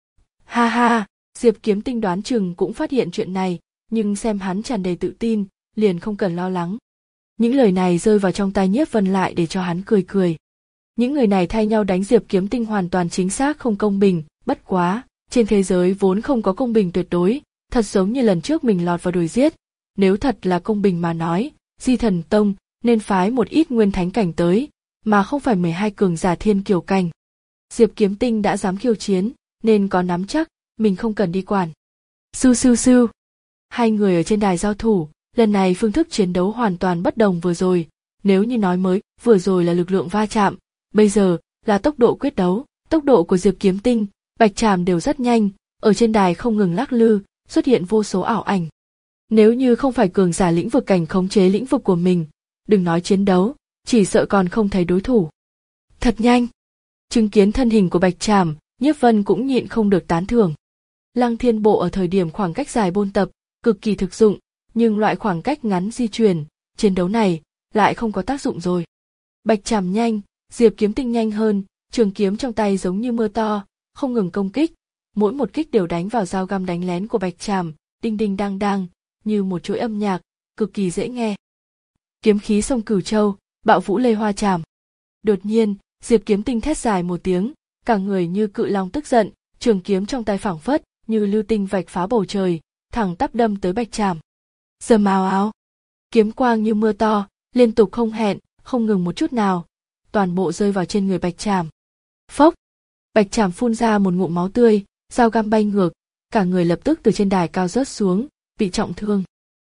Ha ha, Diệp Kiếm Tinh đoán chừng cũng phát hiện chuyện này, nhưng xem hắn tràn đầy tự tin, liền không cần lo lắng. Những lời này rơi vào trong tai Nhiếp Vân lại để cho hắn cười cười. Những người này thay nhau đánh Diệp Kiếm Tinh hoàn toàn chính xác không công bình, bất quá, trên thế giới vốn không có công bình tuyệt đối, thật giống như lần trước mình lọt vào đuổi giết, nếu thật là công bình mà nói, Di Thần Tông nên phái một ít nguyên thánh cảnh tới, mà không phải mười hai cường giả thiên kiều cảnh. Diệp Kiếm Tinh đã dám khiêu chiến, nên có nắm chắc, mình không cần đi quản. Sưu sưu sưu. Hai người ở trên đài giao thủ, lần này phương thức chiến đấu hoàn toàn bất đồng vừa rồi, nếu như nói mới, vừa rồi là lực lượng va chạm, bây giờ là tốc độ quyết đấu, tốc độ của Diệp Kiếm Tinh, Bạch Trảm đều rất nhanh, ở trên đài không ngừng lắc lư, xuất hiện vô số ảo ảnh. Nếu như không phải cường giả lĩnh vực cảnh khống chế lĩnh vực của mình, đừng nói chiến đấu, chỉ sợ còn không thấy đối thủ. Thật nhanh. Chứng kiến thân hình của Bạch Trảm, Nhiếp Vân cũng nhịn không được tán thưởng. Lăng Thiên Bộ ở thời điểm khoảng cách dài bôn tập, cực kỳ thực dụng, nhưng loại khoảng cách ngắn di chuyển, chiến đấu này lại không có tác dụng rồi. Bạch Trảm nhanh, Diệp Kiếm Tinh nhanh hơn, trường kiếm trong tay giống như mưa to, không ngừng công kích, mỗi một kích đều đánh vào dao găm đánh lén của Bạch Trảm, đinh đinh đang đang, như một chuỗi âm nhạc, cực kỳ dễ nghe. Kiếm khí sông Cửu Châu, bạo vũ lê hoa trảm. Đột nhiên, Diệp Kiếm Tinh thét dài một tiếng, cả người như cự long tức giận, trường kiếm trong tay phảng phất như lưu tinh vạch phá bầu trời, thẳng tắp đâm tới Bạch Trảm. Rầm ào ào, kiếm quang như mưa to, liên tục không hẹn, không ngừng một chút nào, toàn bộ rơi vào trên người Bạch Trảm. Phốc, Bạch Trảm phun ra một ngụm máu tươi, dao găm bay ngược, cả người lập tức từ trên đài cao rớt xuống, bị trọng thương.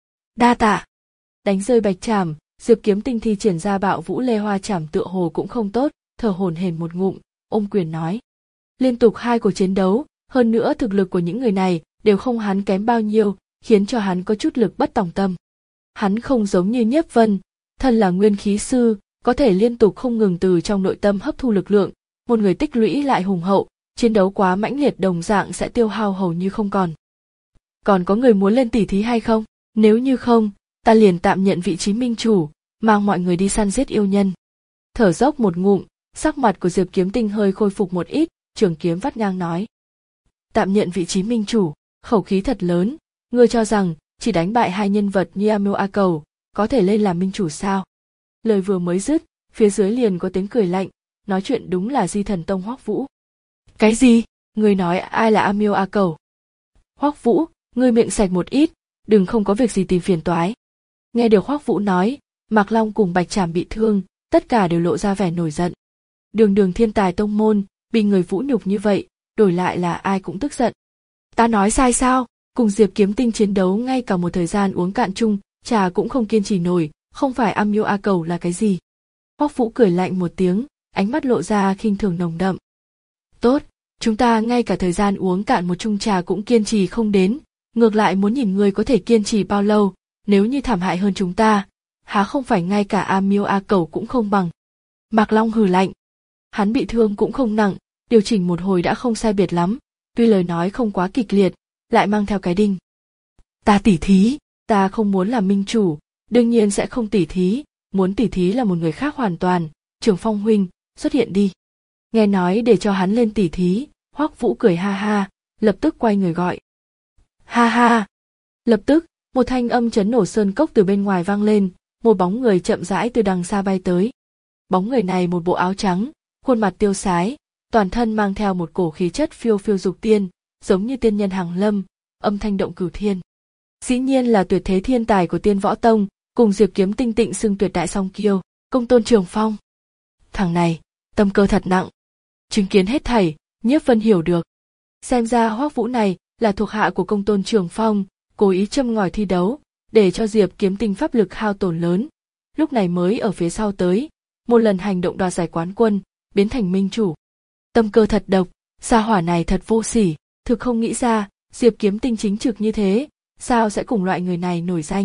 Đa tạ. Đánh rơi Bạch Trảm, Diệp Kiếm Tinh thi triển ra bạo vũ lê hoa trảm tựa hồ cũng không tốt, thở hổn hển một ngụm, ôm quyền nói. Liên tục hai cuộc chiến đấu, hơn nữa thực lực của những người này đều không hắn kém bao nhiêu, khiến cho hắn có chút lực bất tòng tâm. Hắn không giống như Nhiếp Vân, thân là nguyên khí sư, có thể liên tục không ngừng từ trong nội tâm hấp thu lực lượng, một người tích lũy lại hùng hậu, chiến đấu quá mãnh liệt đồng dạng sẽ tiêu hao hầu như không còn. Còn có người muốn lên tỉ thí hay không? Nếu như không, ta liền tạm nhận vị trí minh chủ, mang mọi người đi săn giết yêu nhân. Thở dốc một ngụm, sắc mặt của Diệp Kiếm Tinh hơi khôi phục một ít, trường kiếm vắt ngang nói. Tạm nhận vị trí minh chủ, khẩu khí thật lớn, ngươi cho rằng chỉ đánh bại hai nhân vật như A Miêu A Cầu, có thể lên làm minh chủ sao? Lời vừa mới dứt, phía dưới liền có tiếng cười lạnh, nói chuyện đúng là Di Thần Tông Hoắc Vũ. Cái gì? Ngươi nói ai là A Miêu A Cẩu? Hoắc Vũ, ngươi miệng sạch một ít, đừng không có việc gì tìm phiền toái. Nghe được Hoắc Vũ nói, Mạc Long cùng Bạch Trảm bị thương, tất cả đều lộ ra vẻ nổi giận. Đường đường thiên tài tông môn, bị người vũ nhục như vậy, đổi lại là ai cũng tức giận. Ta nói sai sao? Cùng Diệp Kiếm Tinh chiến đấu ngay cả một thời gian uống cạn chung, trà cũng không kiên trì nổi, không phải A Miêu A Cẩu là cái gì? Hoắc Vũ cười lạnh một tiếng, ánh mắt lộ ra khinh thường nồng đậm. Tốt, chúng ta ngay cả thời gian uống cạn một chung trà cũng kiên trì không đến, ngược lại muốn nhìn ngươi có thể kiên trì bao lâu, nếu như thảm hại hơn chúng ta, há không phải ngay cả A Miêu A Cẩu cũng không bằng. Mạc Long hừ lạnh. Hắn bị thương cũng không nặng, điều chỉnh một hồi đã không sai biệt lắm, tuy lời nói không quá kịch liệt, lại mang theo cái đinh. Ta tỉ thí, ta không muốn làm minh chủ, đương nhiên sẽ không tỉ thí, muốn tỉ thí là một người khác hoàn toàn, Trường Phong huynh, xuất hiện đi. Nghe nói để cho hắn lên tỉ thí, Hoắc Vũ cười ha ha, lập tức quay người gọi. Ha ha! Lập tức, một thanh âm chấn nổ sơn cốc từ bên ngoài vang lên, một bóng người chậm rãi từ đằng xa bay tới. Bóng người này một bộ áo trắng, khuôn mặt tiêu sái, toàn thân mang theo một cổ khí chất phiêu phiêu dục tiên, giống như tiên nhân hàng lâm, âm thanh động cửu thiên. Dĩ nhiên là tuyệt thế thiên tài của Tiên Võ Tông, cùng Diệp Kiếm Tinh tịnh xưng tuyệt đại song kiêu, Công Tôn Trường Phong. Thằng này, tâm cơ thật nặng. Chứng kiến hết thảy, Nhiếp Vân hiểu được. Xem ra Hoắc Vũ này là thuộc hạ của Công Tôn Trường Phong, cố ý châm ngòi thi đấu, để cho Diệp Kiếm Tinh pháp lực hao tổn lớn. Lúc này mới ở phía sau tới, một lần hành động đoạt giải quán quân, biến thành minh chủ. Tâm cơ thật độc, gia hỏa này thật vô sỉ, thực không nghĩ ra, Diệp Kiếm Tinh chính trực như thế, sao sẽ cùng loại người này nổi danh.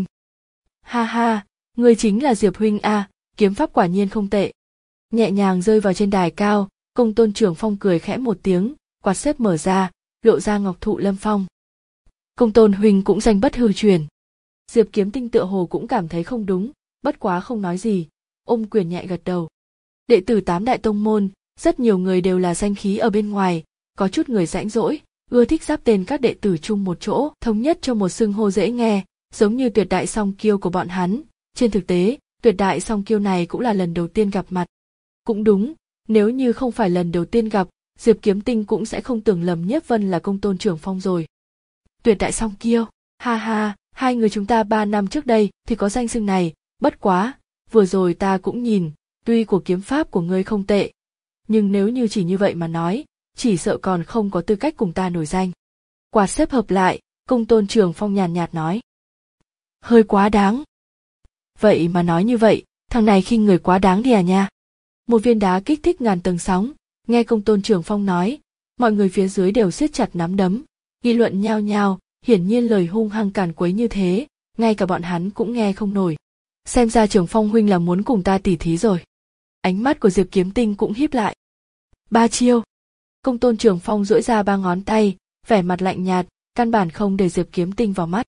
Ha ha, người chính là Diệp huynh a, kiếm pháp quả nhiên không tệ. Nhẹ nhàng rơi vào trên đài cao, Công Tôn Trường Phong cười khẽ một tiếng, quạt xếp mở ra, lộ ra ngọc thụ lâm phong. Công Tôn huynh cũng danh bất hư truyền. Diệp Kiếm Tinh tựa hồ cũng cảm thấy không đúng, bất quá không nói gì, ôm quyền nhẹ gật đầu. Đệ tử tám đại tông môn, rất nhiều người đều là danh khí ở bên ngoài, có chút người rãnh rỗi, ưa thích giáp tên các đệ tử chung một chỗ, thống nhất cho một xưng hô dễ nghe, giống như tuyệt đại song kiêu của bọn hắn. Trên thực tế, tuyệt đại song kiêu này cũng là lần đầu tiên gặp mặt. Cũng đúng, nếu như không phải lần đầu tiên gặp, Diệp Kiếm Tinh cũng sẽ không tưởng lầm Nhiếp Vân là Công Tôn Trường Phong rồi. Tuyệt đại song kiêu, ha ha, hai người chúng ta ba năm trước đây thì có danh xưng này, bất quá, vừa rồi ta cũng nhìn, tuy của kiếm pháp của ngươi không tệ, nhưng nếu như chỉ như vậy mà nói, chỉ sợ còn không có tư cách cùng ta nổi danh. Quạt xếp hợp lại, Công Tôn Trường Phong nhàn nhạt nói. Hơi quá đáng. Vậy mà nói như vậy, thằng này khinh người quá đáng đi à nha. Một viên đá kích thích ngàn tầng sóng, nghe Công Tôn Trường Phong nói, mọi người phía dưới đều siết chặt nắm đấm, nghị luận nhao nhao, hiển nhiên lời hung hăng càn quấy như thế, ngay cả bọn hắn cũng nghe không nổi. Xem ra Trường Phong huynh là muốn cùng ta tỉ thí rồi. Ánh mắt của Diệp Kiếm Tinh cũng híp lại. Ba chiêu. Công Tôn Trường Phong duỗi ra ba ngón tay, vẻ mặt lạnh nhạt, căn bản không để Diệp Kiếm Tinh vào mắt.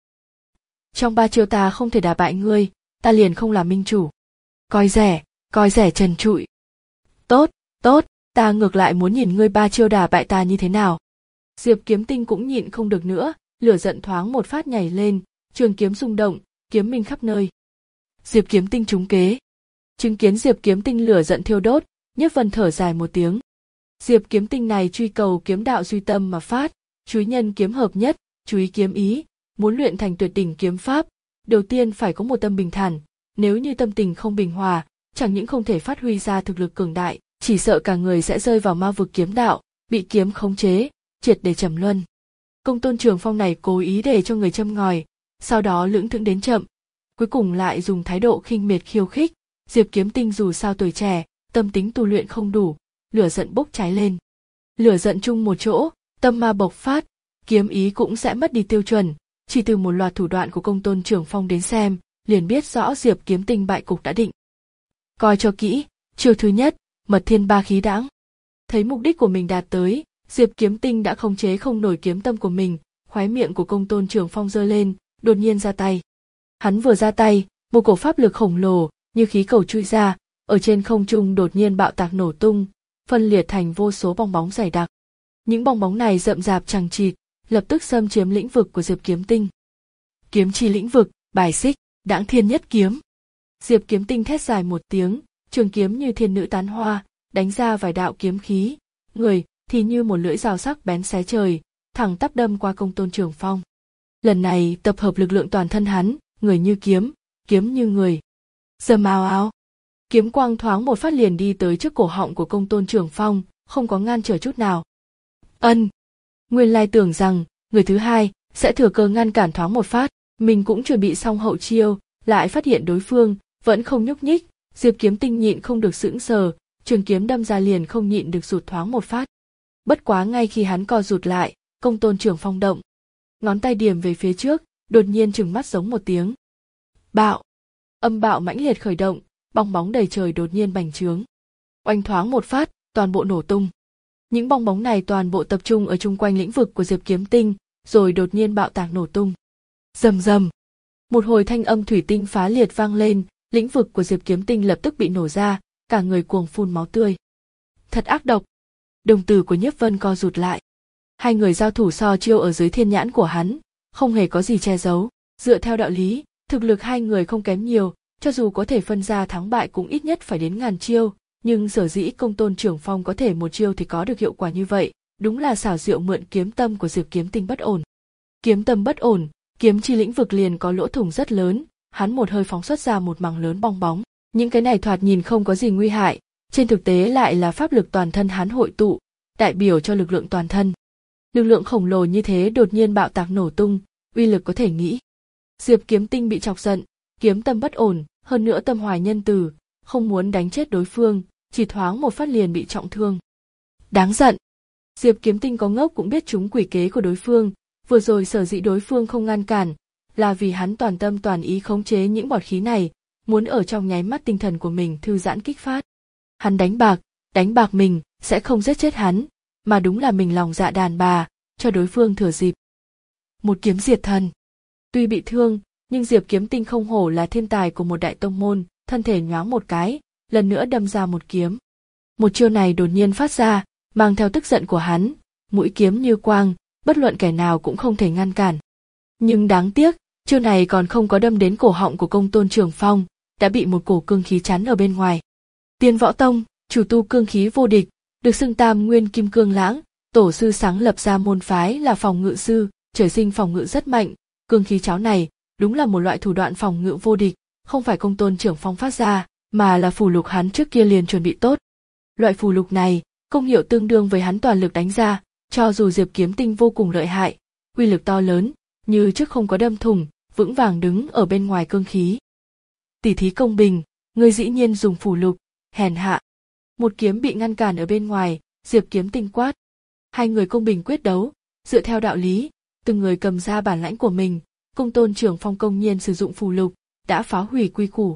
Trong ba chiêu ta không thể đả bại ngươi, ta liền không làm minh chủ. Coi rẻ, coi rẻ trần trụi. Tốt, tốt, ta ngược lại muốn nhìn ngươi ba chiêu đả bại ta như thế nào. Diệp Kiếm Tinh cũng nhịn không được nữa, lửa giận thoáng một phát nhảy lên, trường kiếm rung động, kiếm minh khắp nơi. Diệp Kiếm Tinh trúng kế. Chứng kiến Diệp Kiếm Tinh lửa giận thiêu đốt, Nhiếp Vân thở dài một tiếng. Diệp Kiếm Tinh này truy cầu kiếm đạo duy tâm mà phát, chúy nhân kiếm hợp nhất, chúy kiếm ý, muốn luyện thành tuyệt đỉnh kiếm pháp, đầu tiên phải có một tâm bình thản, nếu như tâm tình không bình hòa, chẳng những không thể phát huy ra thực lực cường đại, chỉ sợ cả người sẽ rơi vào ma vực kiếm đạo, bị kiếm khống chế, triệt để trầm luân. Công Tôn Trường Phong này cố ý để cho người châm ngòi, sau đó lững thững đến chậm, cuối cùng lại dùng thái độ khinh miệt khiêu khích. Diệp Kiếm Tinh dù sao tuổi trẻ, tâm tính tu luyện không đủ, lửa giận bốc cháy lên. Lửa giận chung một chỗ, tâm ma bộc phát, kiếm ý cũng sẽ mất đi tiêu chuẩn, chỉ từ một loạt thủ đoạn của Công Tôn Trường Phong đến xem, liền biết rõ Diệp Kiếm Tinh bại cục đã định. Coi cho kỹ, chiêu thứ nhất, mật thiên ba khí đãng. Thấy mục đích của mình đạt tới, Diệp Kiếm Tinh đã khống chế không nổi kiếm tâm của mình, khóe miệng của Công Tôn Trường Phong giơ lên, đột nhiên ra tay. Hắn vừa ra tay, một cổ pháp lực khổng lồ như khí cầu chui ra, ở trên không trung đột nhiên bạo tạc nổ tung, phân liệt thành vô số bong bóng dày đặc. Những bong bóng này rậm rạp chằng chịt, lập tức xâm chiếm lĩnh vực của Diệp Kiếm Tinh. Kiếm chi lĩnh vực, bài xích, đãng thiên nhất kiếm. Diệp Kiếm Tinh thét dài một tiếng, trường kiếm như thiên nữ tán hoa, đánh ra vài đạo kiếm khí, người thì như một lưỡi dao sắc bén xé trời, thẳng tắp đâm qua Công Tôn Trường Phong. Lần này tập hợp lực lượng toàn thân hắn, người như kiếm, kiếm như người. Rầm ào ào, kiếm quang thoáng một phát liền đi tới trước cổ họng của Công Tôn Trường Phong, không có ngăn trở chút nào. Ân, nguyên lai tưởng rằng người thứ hai sẽ thừa cơ ngăn cản thoáng một phát, mình cũng chuẩn bị xong hậu chiêu, lại phát hiện đối phương vẫn không nhúc nhích. Diệp Kiếm Tinh nhịn không được sững sờ, trường kiếm đâm ra liền không nhịn được rụt thoáng một phát. Bất quá ngay khi hắn co rụt lại, Công Tôn Trường Phong động, ngón tay điểm về phía trước, đột nhiên trừng mắt giống một tiếng. Bạo, âm bạo mãnh liệt khởi động, bong bóng đầy trời đột nhiên bành trướng. Oanh thoáng một phát, toàn bộ nổ tung. Những bong bóng này toàn bộ tập trung ở chung quanh lĩnh vực của Diệp Kiếm Tinh, rồi đột nhiên bạo tạc nổ tung. Rầm rầm, một hồi thanh âm thủy tinh phá liệt vang lên, lĩnh vực của Diệp Kiếm Tinh lập tức bị nổ ra, cả người cuồng phun máu tươi. Thật ác độc. Đồng tử của Nhiếp Vân co rụt lại. Hai người giao thủ so chiêu ở dưới thiên nhãn của hắn, không hề có gì che giấu. Dựa theo đạo lý, thực lực hai người không kém nhiều, cho dù có thể phân ra thắng bại cũng ít nhất phải đến ngàn chiêu, nhưng sở dĩ Công Tôn Trường Phong có thể một chiêu thì có được hiệu quả như vậy, đúng là xảo diệu mượn kiếm tâm của Diệp Kiếm Tinh bất ổn. Kiếm tâm bất ổn, kiếm chi lĩnh vực liền có lỗ thủng rất lớn, hắn một hơi phóng xuất ra một mảng lớn bong bóng. Những cái này thoạt nhìn không có gì nguy hại, trên thực tế lại là pháp lực toàn thân hắn hội tụ, đại biểu cho lực lượng toàn thân. Lực lượng khổng lồ như thế đột nhiên bạo tạc nổ tung, uy lực có thể nghĩ. Diệp Kiếm Tinh bị chọc giận, kiếm tâm bất ổn, hơn nữa tâm hoài nhân từ, không muốn đánh chết đối phương, chỉ thoáng một phát liền bị trọng thương. Đáng giận. Diệp Kiếm Tinh có ngốc cũng biết trúng quỷ kế của đối phương, vừa rồi sở dĩ đối phương không ngăn cản, là vì hắn toàn tâm toàn ý khống chế những bọt khí này, muốn ở trong nháy mắt tinh thần của mình thư giãn kích phát. Hắn đánh bạc, đánh bạc mình sẽ không giết chết hắn, mà đúng là mình lòng dạ đàn bà, cho đối phương thừa dịp. Một kiếm diệt thần. Tuy bị thương, nhưng Diệp Kiếm Tinh không hổ là thiên tài của một đại tông môn, thân thể nhoáng một cái, lần nữa đâm ra một kiếm. Một chiêu này đột nhiên phát ra, mang theo tức giận của hắn, mũi kiếm như quang, bất luận kẻ nào cũng không thể ngăn cản. Nhưng đáng tiếc, chiêu này còn không có đâm đến cổ họng của Công Tôn Trường Phong, đã bị một cổ cương khí chắn ở bên ngoài. Tiên Võ Tông, chủ tu cương khí vô địch, được xưng Tam Nguyên Kim Cương Lãng, tổ sư sáng lập ra môn phái là phòng ngự sư, trời sinh phòng ngự rất mạnh, cương khí cháo này đúng là một loại thủ đoạn phòng ngự vô địch, không phải Công Tôn Trường Phong phát ra, mà là phù lục hắn trước kia liền chuẩn bị tốt. Loại phù lục này, công hiệu tương đương với hắn toàn lực đánh ra, cho dù Diệp Kiếm Tinh vô cùng lợi hại, uy lực to lớn, như trước không có đâm thủng, vững vàng đứng ở bên ngoài cương khí. Tỉ thí công bình, ngươi dĩ nhiên dùng phù lục, hèn hạ. Một kiếm bị ngăn cản ở bên ngoài, Diệp Kiếm Tinh quát. Hai người công bình quyết đấu, dựa theo đạo lý, từng người cầm ra bản lãnh của mình, Công Tôn Trường Phong công nhiên sử dụng phù lục, đã phá hủy quy củ.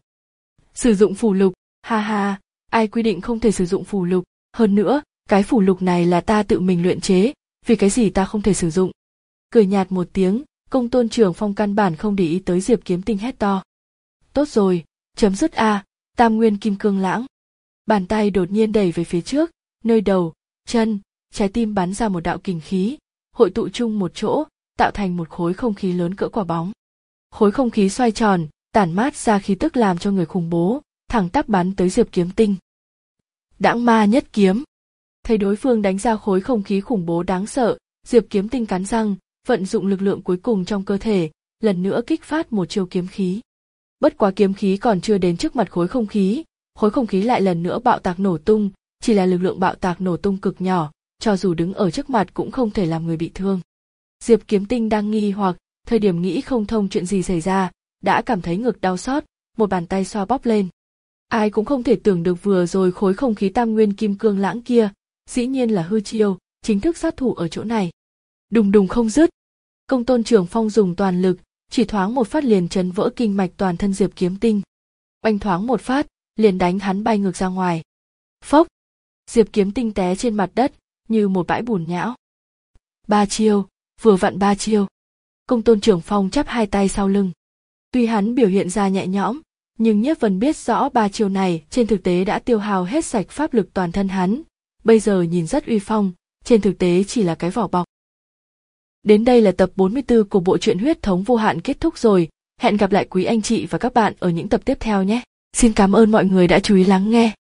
Sử dụng phù lục, ha ha, ai quy định không thể sử dụng phù lục, hơn nữa, cái phù lục này là ta tự mình luyện chế, vì cái gì ta không thể sử dụng. Cười nhạt một tiếng, Công Tôn Trường Phong căn bản không để ý tới Diệp Kiếm Tinh hét to. Tốt rồi, chấm dứt a, Tam Nguyên Kim Cương Lãng. Bàn tay đột nhiên đẩy về phía trước, nơi đầu, chân, trái tim bắn ra một đạo kình khí, hội tụ chung một chỗ, tạo thành một khối không khí lớn cỡ quả bóng. Khối không khí xoay tròn, tản mát ra khí tức làm cho người khủng bố, thẳng tắp bắn tới Diệp Kiếm Tinh. Đãng ma nhất kiếm. Thấy đối phương đánh ra khối không khí khủng bố đáng sợ, Diệp Kiếm Tinh cắn răng, vận dụng lực lượng cuối cùng trong cơ thể, lần nữa kích phát một chiêu kiếm khí. Bất quá kiếm khí còn chưa đến trước mặt khối không khí, khối không khí lại lần nữa bạo tạc nổ tung, chỉ là lực lượng bạo tạc nổ tung cực nhỏ, cho dù đứng ở trước mặt cũng không thể làm người bị thương. Diệp Kiếm Tinh đang nghi hoặc, thời điểm nghĩ không thông chuyện gì xảy ra, đã cảm thấy ngực đau xót, một bàn tay xoa bóp lên. Ai cũng không thể tưởng được vừa rồi khối không khí Tam Nguyên Kim Cương Lãng kia, dĩ nhiên là hư chiêu, chính thức sát thủ ở chỗ này. Đùng đùng không dứt. Công Tôn Trường Phong dùng toàn lực, chỉ thoáng một phát liền chấn vỡ kinh mạch toàn thân Diệp Kiếm Tinh. Oanh thoáng một phát, liền đánh hắn bay ngược ra ngoài. Phốc! Diệp Kiếm Tinh té trên mặt đất, như một bãi bùn nhão. Ba chiêu, vừa vặn ba chiêu. Công Tôn Trường Phong chắp hai tay sau lưng. Tuy hắn biểu hiện ra nhẹ nhõm, nhưng Nhiếp Vân biết rõ ba chiêu này trên thực tế đã tiêu hao hết sạch pháp lực toàn thân hắn, bây giờ nhìn rất uy phong, trên thực tế chỉ là cái vỏ bọc. Đến đây là tập bốn mươi tư của bộ truyện Huyết Thống Vô Hạn kết thúc rồi, hẹn gặp lại quý anh chị và các bạn ở những tập tiếp theo nhé. Xin cảm ơn mọi người đã chú ý lắng nghe.